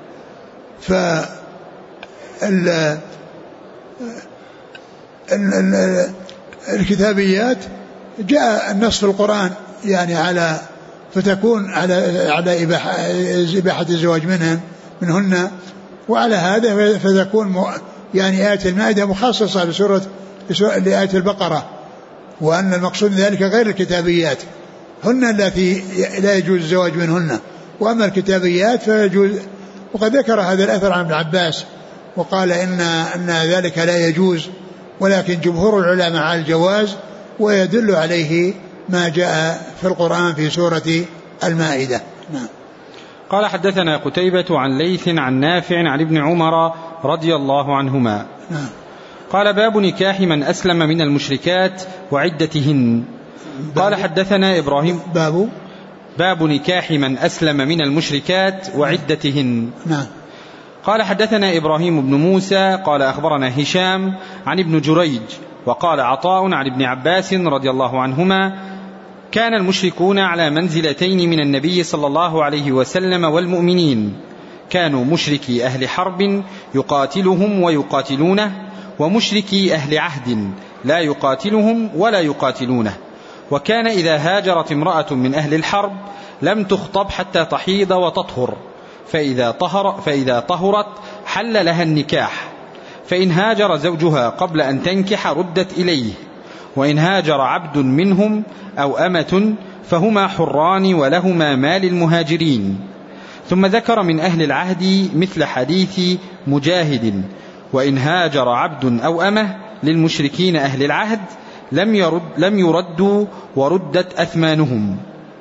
الكتابيات جاء النص في القرآن يعني على فتكون على إباحة الزواج منهن، وعلى هذا فتكون يعني آية المائدة مخصصة لآية البقرة، وأن المقصود ذلك غير الكتابيات، هن التي لا يجوز الزواج منهن، وأما الكتابيات فيجوز. وقد ذكر هذا الأثر عن ابن عباس وقال إن ذلك لا يجوز، ولكن جمهور العلماء على الجواز، ويدل عليه ما جاء في القرآن في سورة المائدة. نعم. قال حدثنا قتيبة عن ليث عن نافع عن ابن عمر رضي الله عنهما. نعم. قال باب نكاح من أسلم من المشركات وعدتهن. قال حدثنا إبراهيم باب نكاح من أسلم من المشركات وعدتهن. نعم. قال حدثنا إبراهيم بن موسى قال أخبرنا هشام عن ابن جريج وقال عطاء عن ابن عباس رضي الله عنهما كان المشركون على منزلتين من النبي صلى الله عليه وسلم والمؤمنين، كانوا مشركي أهل حرب يقاتلهم ويقاتلونه، ومشركي أهل عهد لا يقاتلهم ولا يقاتلونه. وكان إذا هاجرت امرأة من أهل الحرب لم تخطب حتى تحيض وتطهر، فإذا طهرت حل لها النكاح، فإن هاجر زوجها قبل أن تنكح ردت إليه، وإن هاجر عبد منهم أو أمة فهما حران ولهما ما للمهاجرين. ثم ذكر من أهل العهد مثل حديث مجاهد: وإن هاجر عبد أو أمة للمشركين أهل العهد لم يردوا وردت أثمانهم.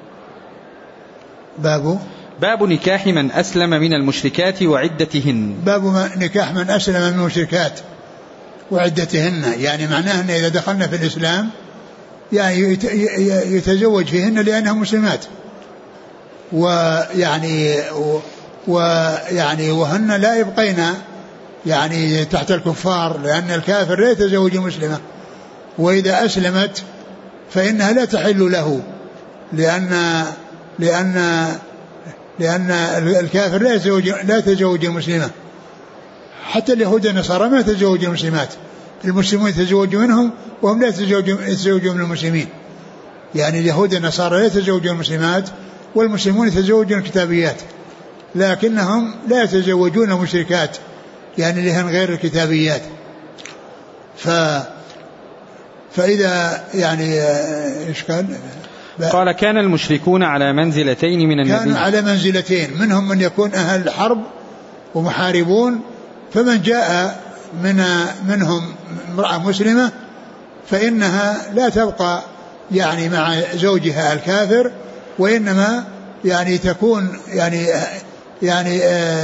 باب نكاح من أسلم من المشركات وعدتهن. باب نكاح من أسلم من المشركات وعدتهن، يعني معناه أن إذا دخلنا في الإسلام يعني يتزوج فيهن لأنها مسلمات، ويعني وهن لا يبقين يعني تحت الكفار، لأن الكافر لا يتزوج المسلمة، وإذا أسلمت فإنها لا تحل له، لأن الكافر لا يتزوج المسلمة. حتى اليهود والنصارى ما يتزوج المسلمات، المسلمون يتزوجون منهم وهم لا يتزوجون من المسلمين. يعني اليهود والنصارى لا يتزوجون المسلمات، والمسلمون يتزوجون الكتابيات، لكنهم لا يتزوجون المشركات يعني لهن غير الكتابيات. فإذا يعني إشكال قال كان المشركون على منزلتين من النبي، كانوا على منزلتين، منهم من يكون أهل حرب ومحاربون، فمن جاء منهم امرأة مسلمة فإنها لا تبقى يعني مع زوجها الكافر، وإنما يعني تكون يعني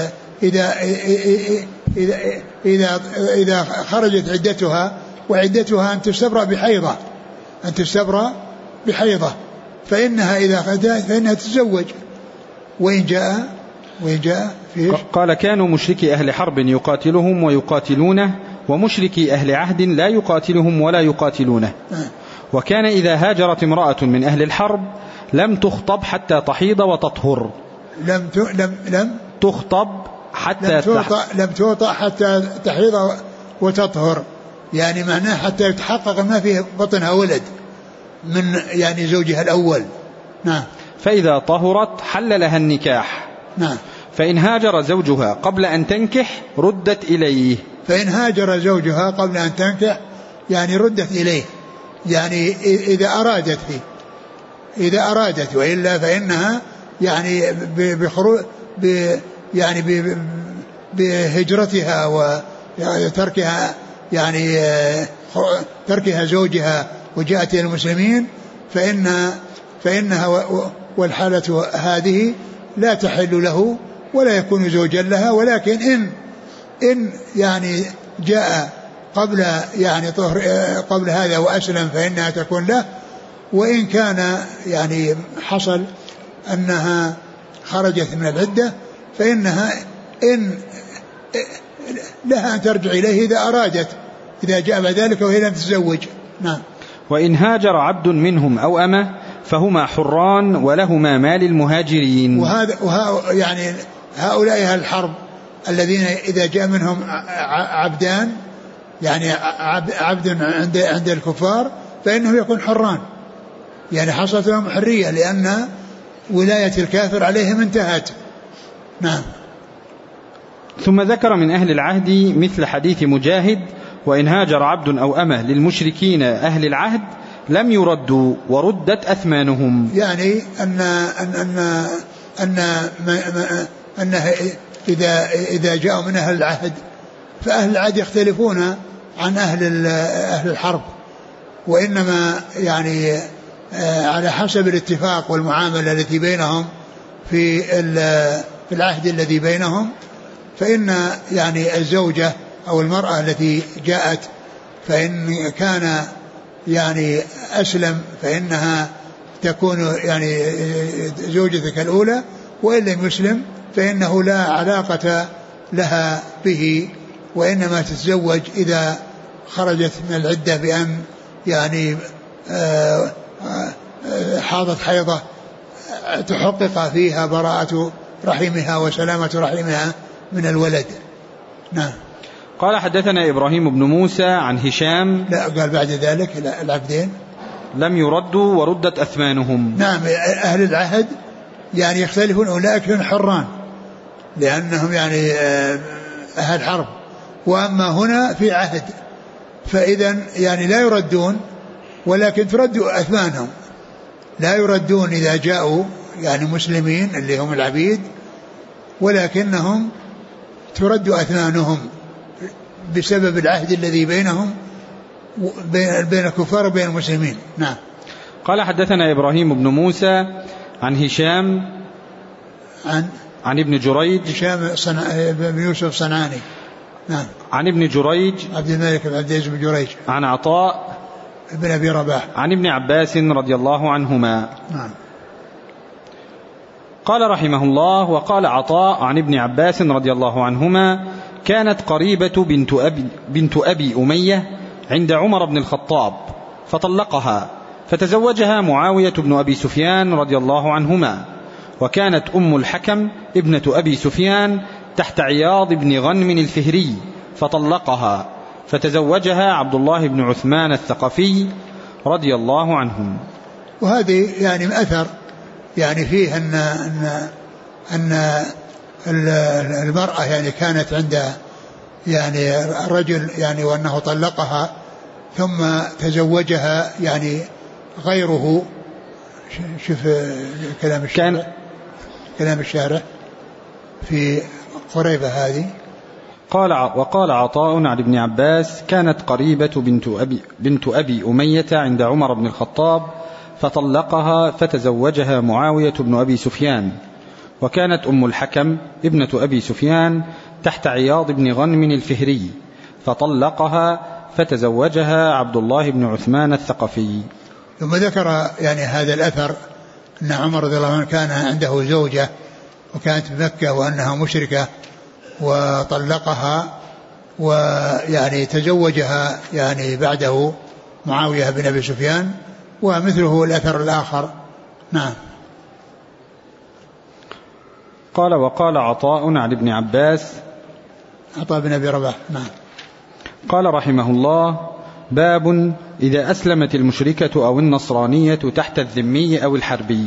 إذا خرجت عدتها، وعدتها أن تستبرأ بحيضة فإنها إذا خرجت فإنها تتزوج. وإن جاء فيه قال كانوا مشركي أهل حرب يقاتلهم ويقاتلونه، ومشركي أهل عهد لا يقاتلهم ولا يقاتلونه. وكان إذا هاجرت امرأة من أهل الحرب لم تخطب حتى تحيض وتطهر. لم تخطب حتى لم توطأ حتى تحيض وتطهر، يعني معناه حتى يتحقق ما فيه بطنها ولد من يعني زوجها الأول. نعم. فإذا طهرت حل لها النكاح. نعم. فإن هاجر زوجها قبل أن تنكح ردت إليه. فإن هاجر زوجها قبل أن تنكح يعني ردت إليه، يعني إذا أرادت وإلا فإنها يعني بهجرتها وتركها يعني تركها زوجها وجاءت إلى المسلمين فإنها والحالة هذه لا تحل له ولا يكون زوجا لها. ولكن إن يعني جاء قبل يعني طهر قبل هذا وأسلم فإنها تكون له. وإن كان يعني حصل أنها خرجت من العدة فإنها إن لها أن ترجع إليه إذا أرادت، إذا جاء ذلك وهي لم تتزوج. نعم. وإن هاجر عبد منهم أو أمة فهما حران ولهما ما للمهاجرين. يعني هؤلاء أهل الحرب الذين إذا جاء منهم عبدان يعني عبد عند الكفار فإنه يكون حران، يعني حصلت لهم حرية لأن ولاية الكافر عليهم انتهت. نعم. ثم ذكر من أهل العهد مثل حديث مجاهد: وإن هاجر عبد أو أمه للمشركين أهل العهد لم يردوا وردت أثمانهم. يعني أنه إذا جاءوا من أهل العهد فأهل العهد يختلفون عن أهل الحرب، وإنما يعني على حسب الاتفاق والمعاملة التي بينهم في العهد الذي بينهم. فإن يعني الزوجة أو المرأة التي جاءت فإن كان يعني أسلم فإنها تكون يعني زوجتك الأولى، وإن لم يسلم فإنه لا علاقة لها به، وإنما تتزوج إذا خرجت من العدة بأن يعني حاضت حيضة تحقق فيها براءة رحمها وسلامة رحمها من الولد. نعم. قال حدثنا إبراهيم بن موسى عن هشام. لا، قال بعد ذلك العبدين لم يردوا وردت أثمانهم. نعم. أهل العهد يعني يختلفون، أولئك حران لأنهم يعني أهل حرب، وأما هنا في عهد فإذا يعني لا يردون، ولكن ترد أثمانهم. لا يردون إذا جاءوا يعني مسلمين اللي هم العبيد، ولكنهم ترد أثمانهم بسبب العهد الذي بينهم بين الكفار وبين المسلمين. نعم. قال حدثنا إبراهيم بن موسى عن هشام عن ابن جريج. هشام بن يوسف الصنعاني. نعم. عن ابن جريج عبد الملك بن عبد العزيز بن جريج. عن عطاء ابن أبي رباح عن ابن عباس رضي الله عنهما. نعم. قال رحمه الله: وقال عطاء عن ابن عباس رضي الله عنهما: كانت قريبة بنت أبي أمية عند عمر بن الخطاب فطلقها، فتزوجها معاوية بن أبي سفيان رضي الله عنهما، وكانت أم الحكم ابنة أبي سفيان تحت عياض بن غنم الفهري فطلقها، فتزوجها عبد الله بن عثمان الثقفي رضي الله عنهم. وهذه يعني أثر يعني فيه أن المرأة يعني كانت عند يعني رجل يعني وأنه طلقها ثم تزوجها يعني غيره. شوف كلام الشارع في قريبة هذه. وقال عطاء عن ابن عباس: كانت قريبة بنت أبي أمية عند عمر بن الخطاب فطلقها، فتزوجها معاوية بن أبي سفيان، وكانت أم الحكم ابنة أبي سفيان تحت عياض بن غنم الفهري فطلقها، فتزوجها عبد الله بن عثمان الثقفي. ثم ذكر يعني هذا الأثر أن عمر رضي الله عنه كان عنده زوجة وكانت بمكة وأنها مشركة وطلقها، ويعني تزوجها يعني بعده معاوية بن أبي سفيان، ومثله الأثر الآخر. نعم. قال: وقال عطاء عن ابن عباس. عطاء بن أبي رباح. نعم. قال رحمه الله: باب إذا أسلمت المشركة أو النصرانية تحت الذمي أو الحربي.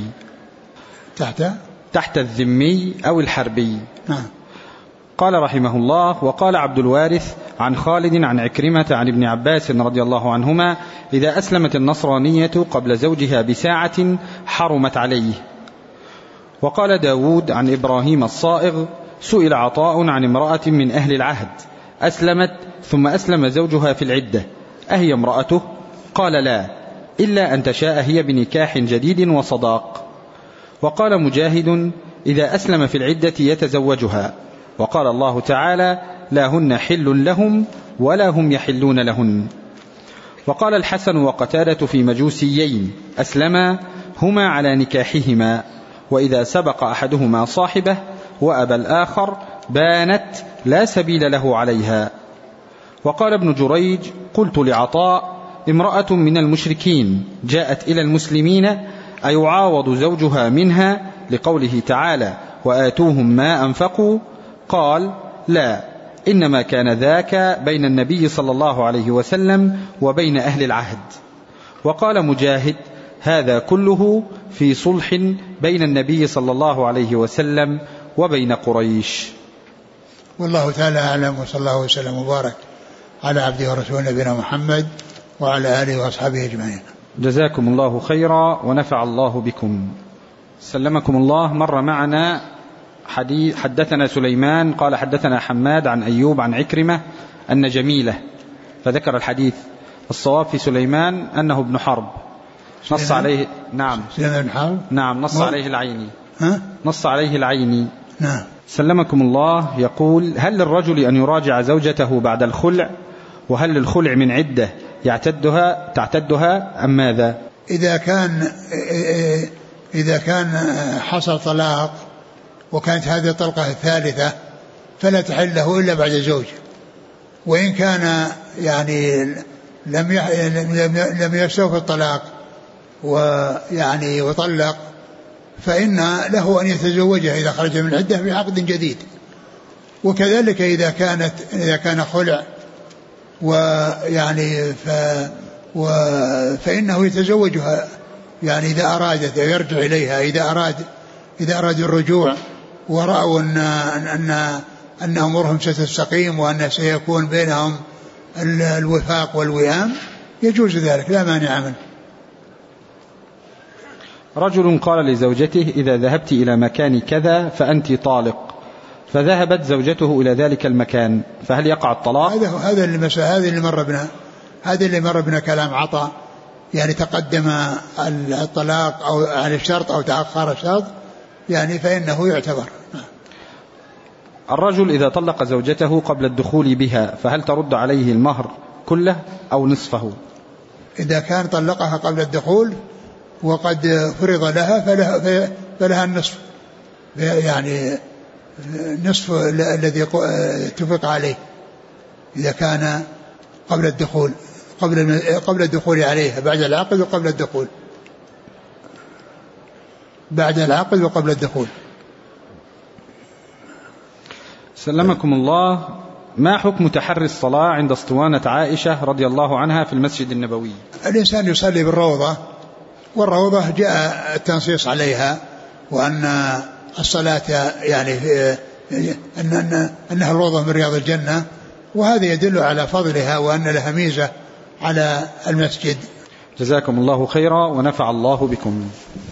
تحت الذمي أو الحربي. نعم. قال رحمه الله: وقال عبد الوارث عن خالد عن عكرمة عن ابن عباس رضي الله عنهما: إذا أسلمت النصرانية قبل زوجها بساعة حرمت عليه. وقال داود عن إبراهيم الصائغ: سئل عطاء عن امرأة من أهل العهد أسلمت ثم أسلم زوجها في العدة أهي امرأته؟ قال: لا، إلا أن تشاء هي بنكاح جديد وصداق. وقال مجاهد: إذا أسلم في العدة يتزوجها. وقال الله تعالى: لا هن حل لهم ولا هم يحلون لهن. وقال الحسن وقتادة في مجوسيين أسلما هما على نكاحهما، وإذا سبق أحدهما صاحبه وأبى الآخر بانت لا سبيل له عليها. وقال ابن جريج: قلت لعطاء: امرأة من المشركين جاءت إلى المسلمين أيعاوض زوجها منها لقوله تعالى: وآتوهم ما أنفقوا؟ قال: لا، إنما كان ذاك بين النبي صلى الله عليه وسلم وبين أهل العهد. وقال مجاهد: هذا كله في صلح بين النبي صلى الله عليه وسلم وبين قريش. والله تعالى أعلم، وصلى الله وسلم وبارك على عبده ورسوله نبينا محمد وعلى آله وأصحابه أجمعين. جزاكم الله خيرا ونفع الله بكم. سلمكم الله. مر معنا حدثنا سليمان قال حدثنا حماد عن أيوب عن عكرمة أن جميلة، فذكر الحديث. الصواب في سليمان أنه ابن حرب، نص عليه. نعم سليمان بن حرب. نعم نص عليه العيني. نص عليه العيني. نعم. سلمكم الله. يقول: هل للرجل أن يراجع زوجته بعد الخلع؟ وهل للخلع من عدة تعتدها أم ماذا؟ إذا كان حصل طلاق وكانت هذه الطلقة الثالثة فلا تحل له إلا بعد زوج، وإن كان يعني لم يستوفي الطلاق ويعني وطلق فإن له أن يتزوجها إذا خرج من العدة بعقد جديد. وكذلك إذا كان خلع ويعني فإنه يتزوجها يعني إذا أرادت يرجع إليها، إذا أراد الرجوع ورأوا أن أمورهم ستستقيم وأن سيكون بينهم الوفاق والوئام يجوز ذلك، لا مانع منه. رجل قال لزوجته: إذا ذهبت إلى مكان كذا فأنت طالق، فذهبت زوجته إلى ذلك المكان، فهل يقع الطلاق؟ هذا اللي مر بنا كلام عطاء، يعني تقدم الطلاق أو على الشرط أو تأخر الشرط يعني فإنه يعتبر. الرجل إذا طلق زوجته قبل الدخول بها فهل ترد عليه المهر كله أو نصفه؟ إذا كان طلقها قبل الدخول وقد فرض لها فلها النصف، يعني نصف الذي اتفق عليه إذا كان قبل الدخول، قبل الدخول عليها، بعد العقد وقبل الدخول، بعد العقد وقبل الدخول. سلمكم الله. ما حكم تحري الصلاة عند اسطوانة عائشة رضي الله عنها في المسجد النبوي؟ الإنسان يصلي بالروضة، والروضة جاء التنصيص عليها، وأن الصلاة يعني أنها الروضة من رياض الجنة، وهذا يدل على فضلها وأن لها ميزة على المسجد. جزاكم الله خيرا ونفع الله بكم.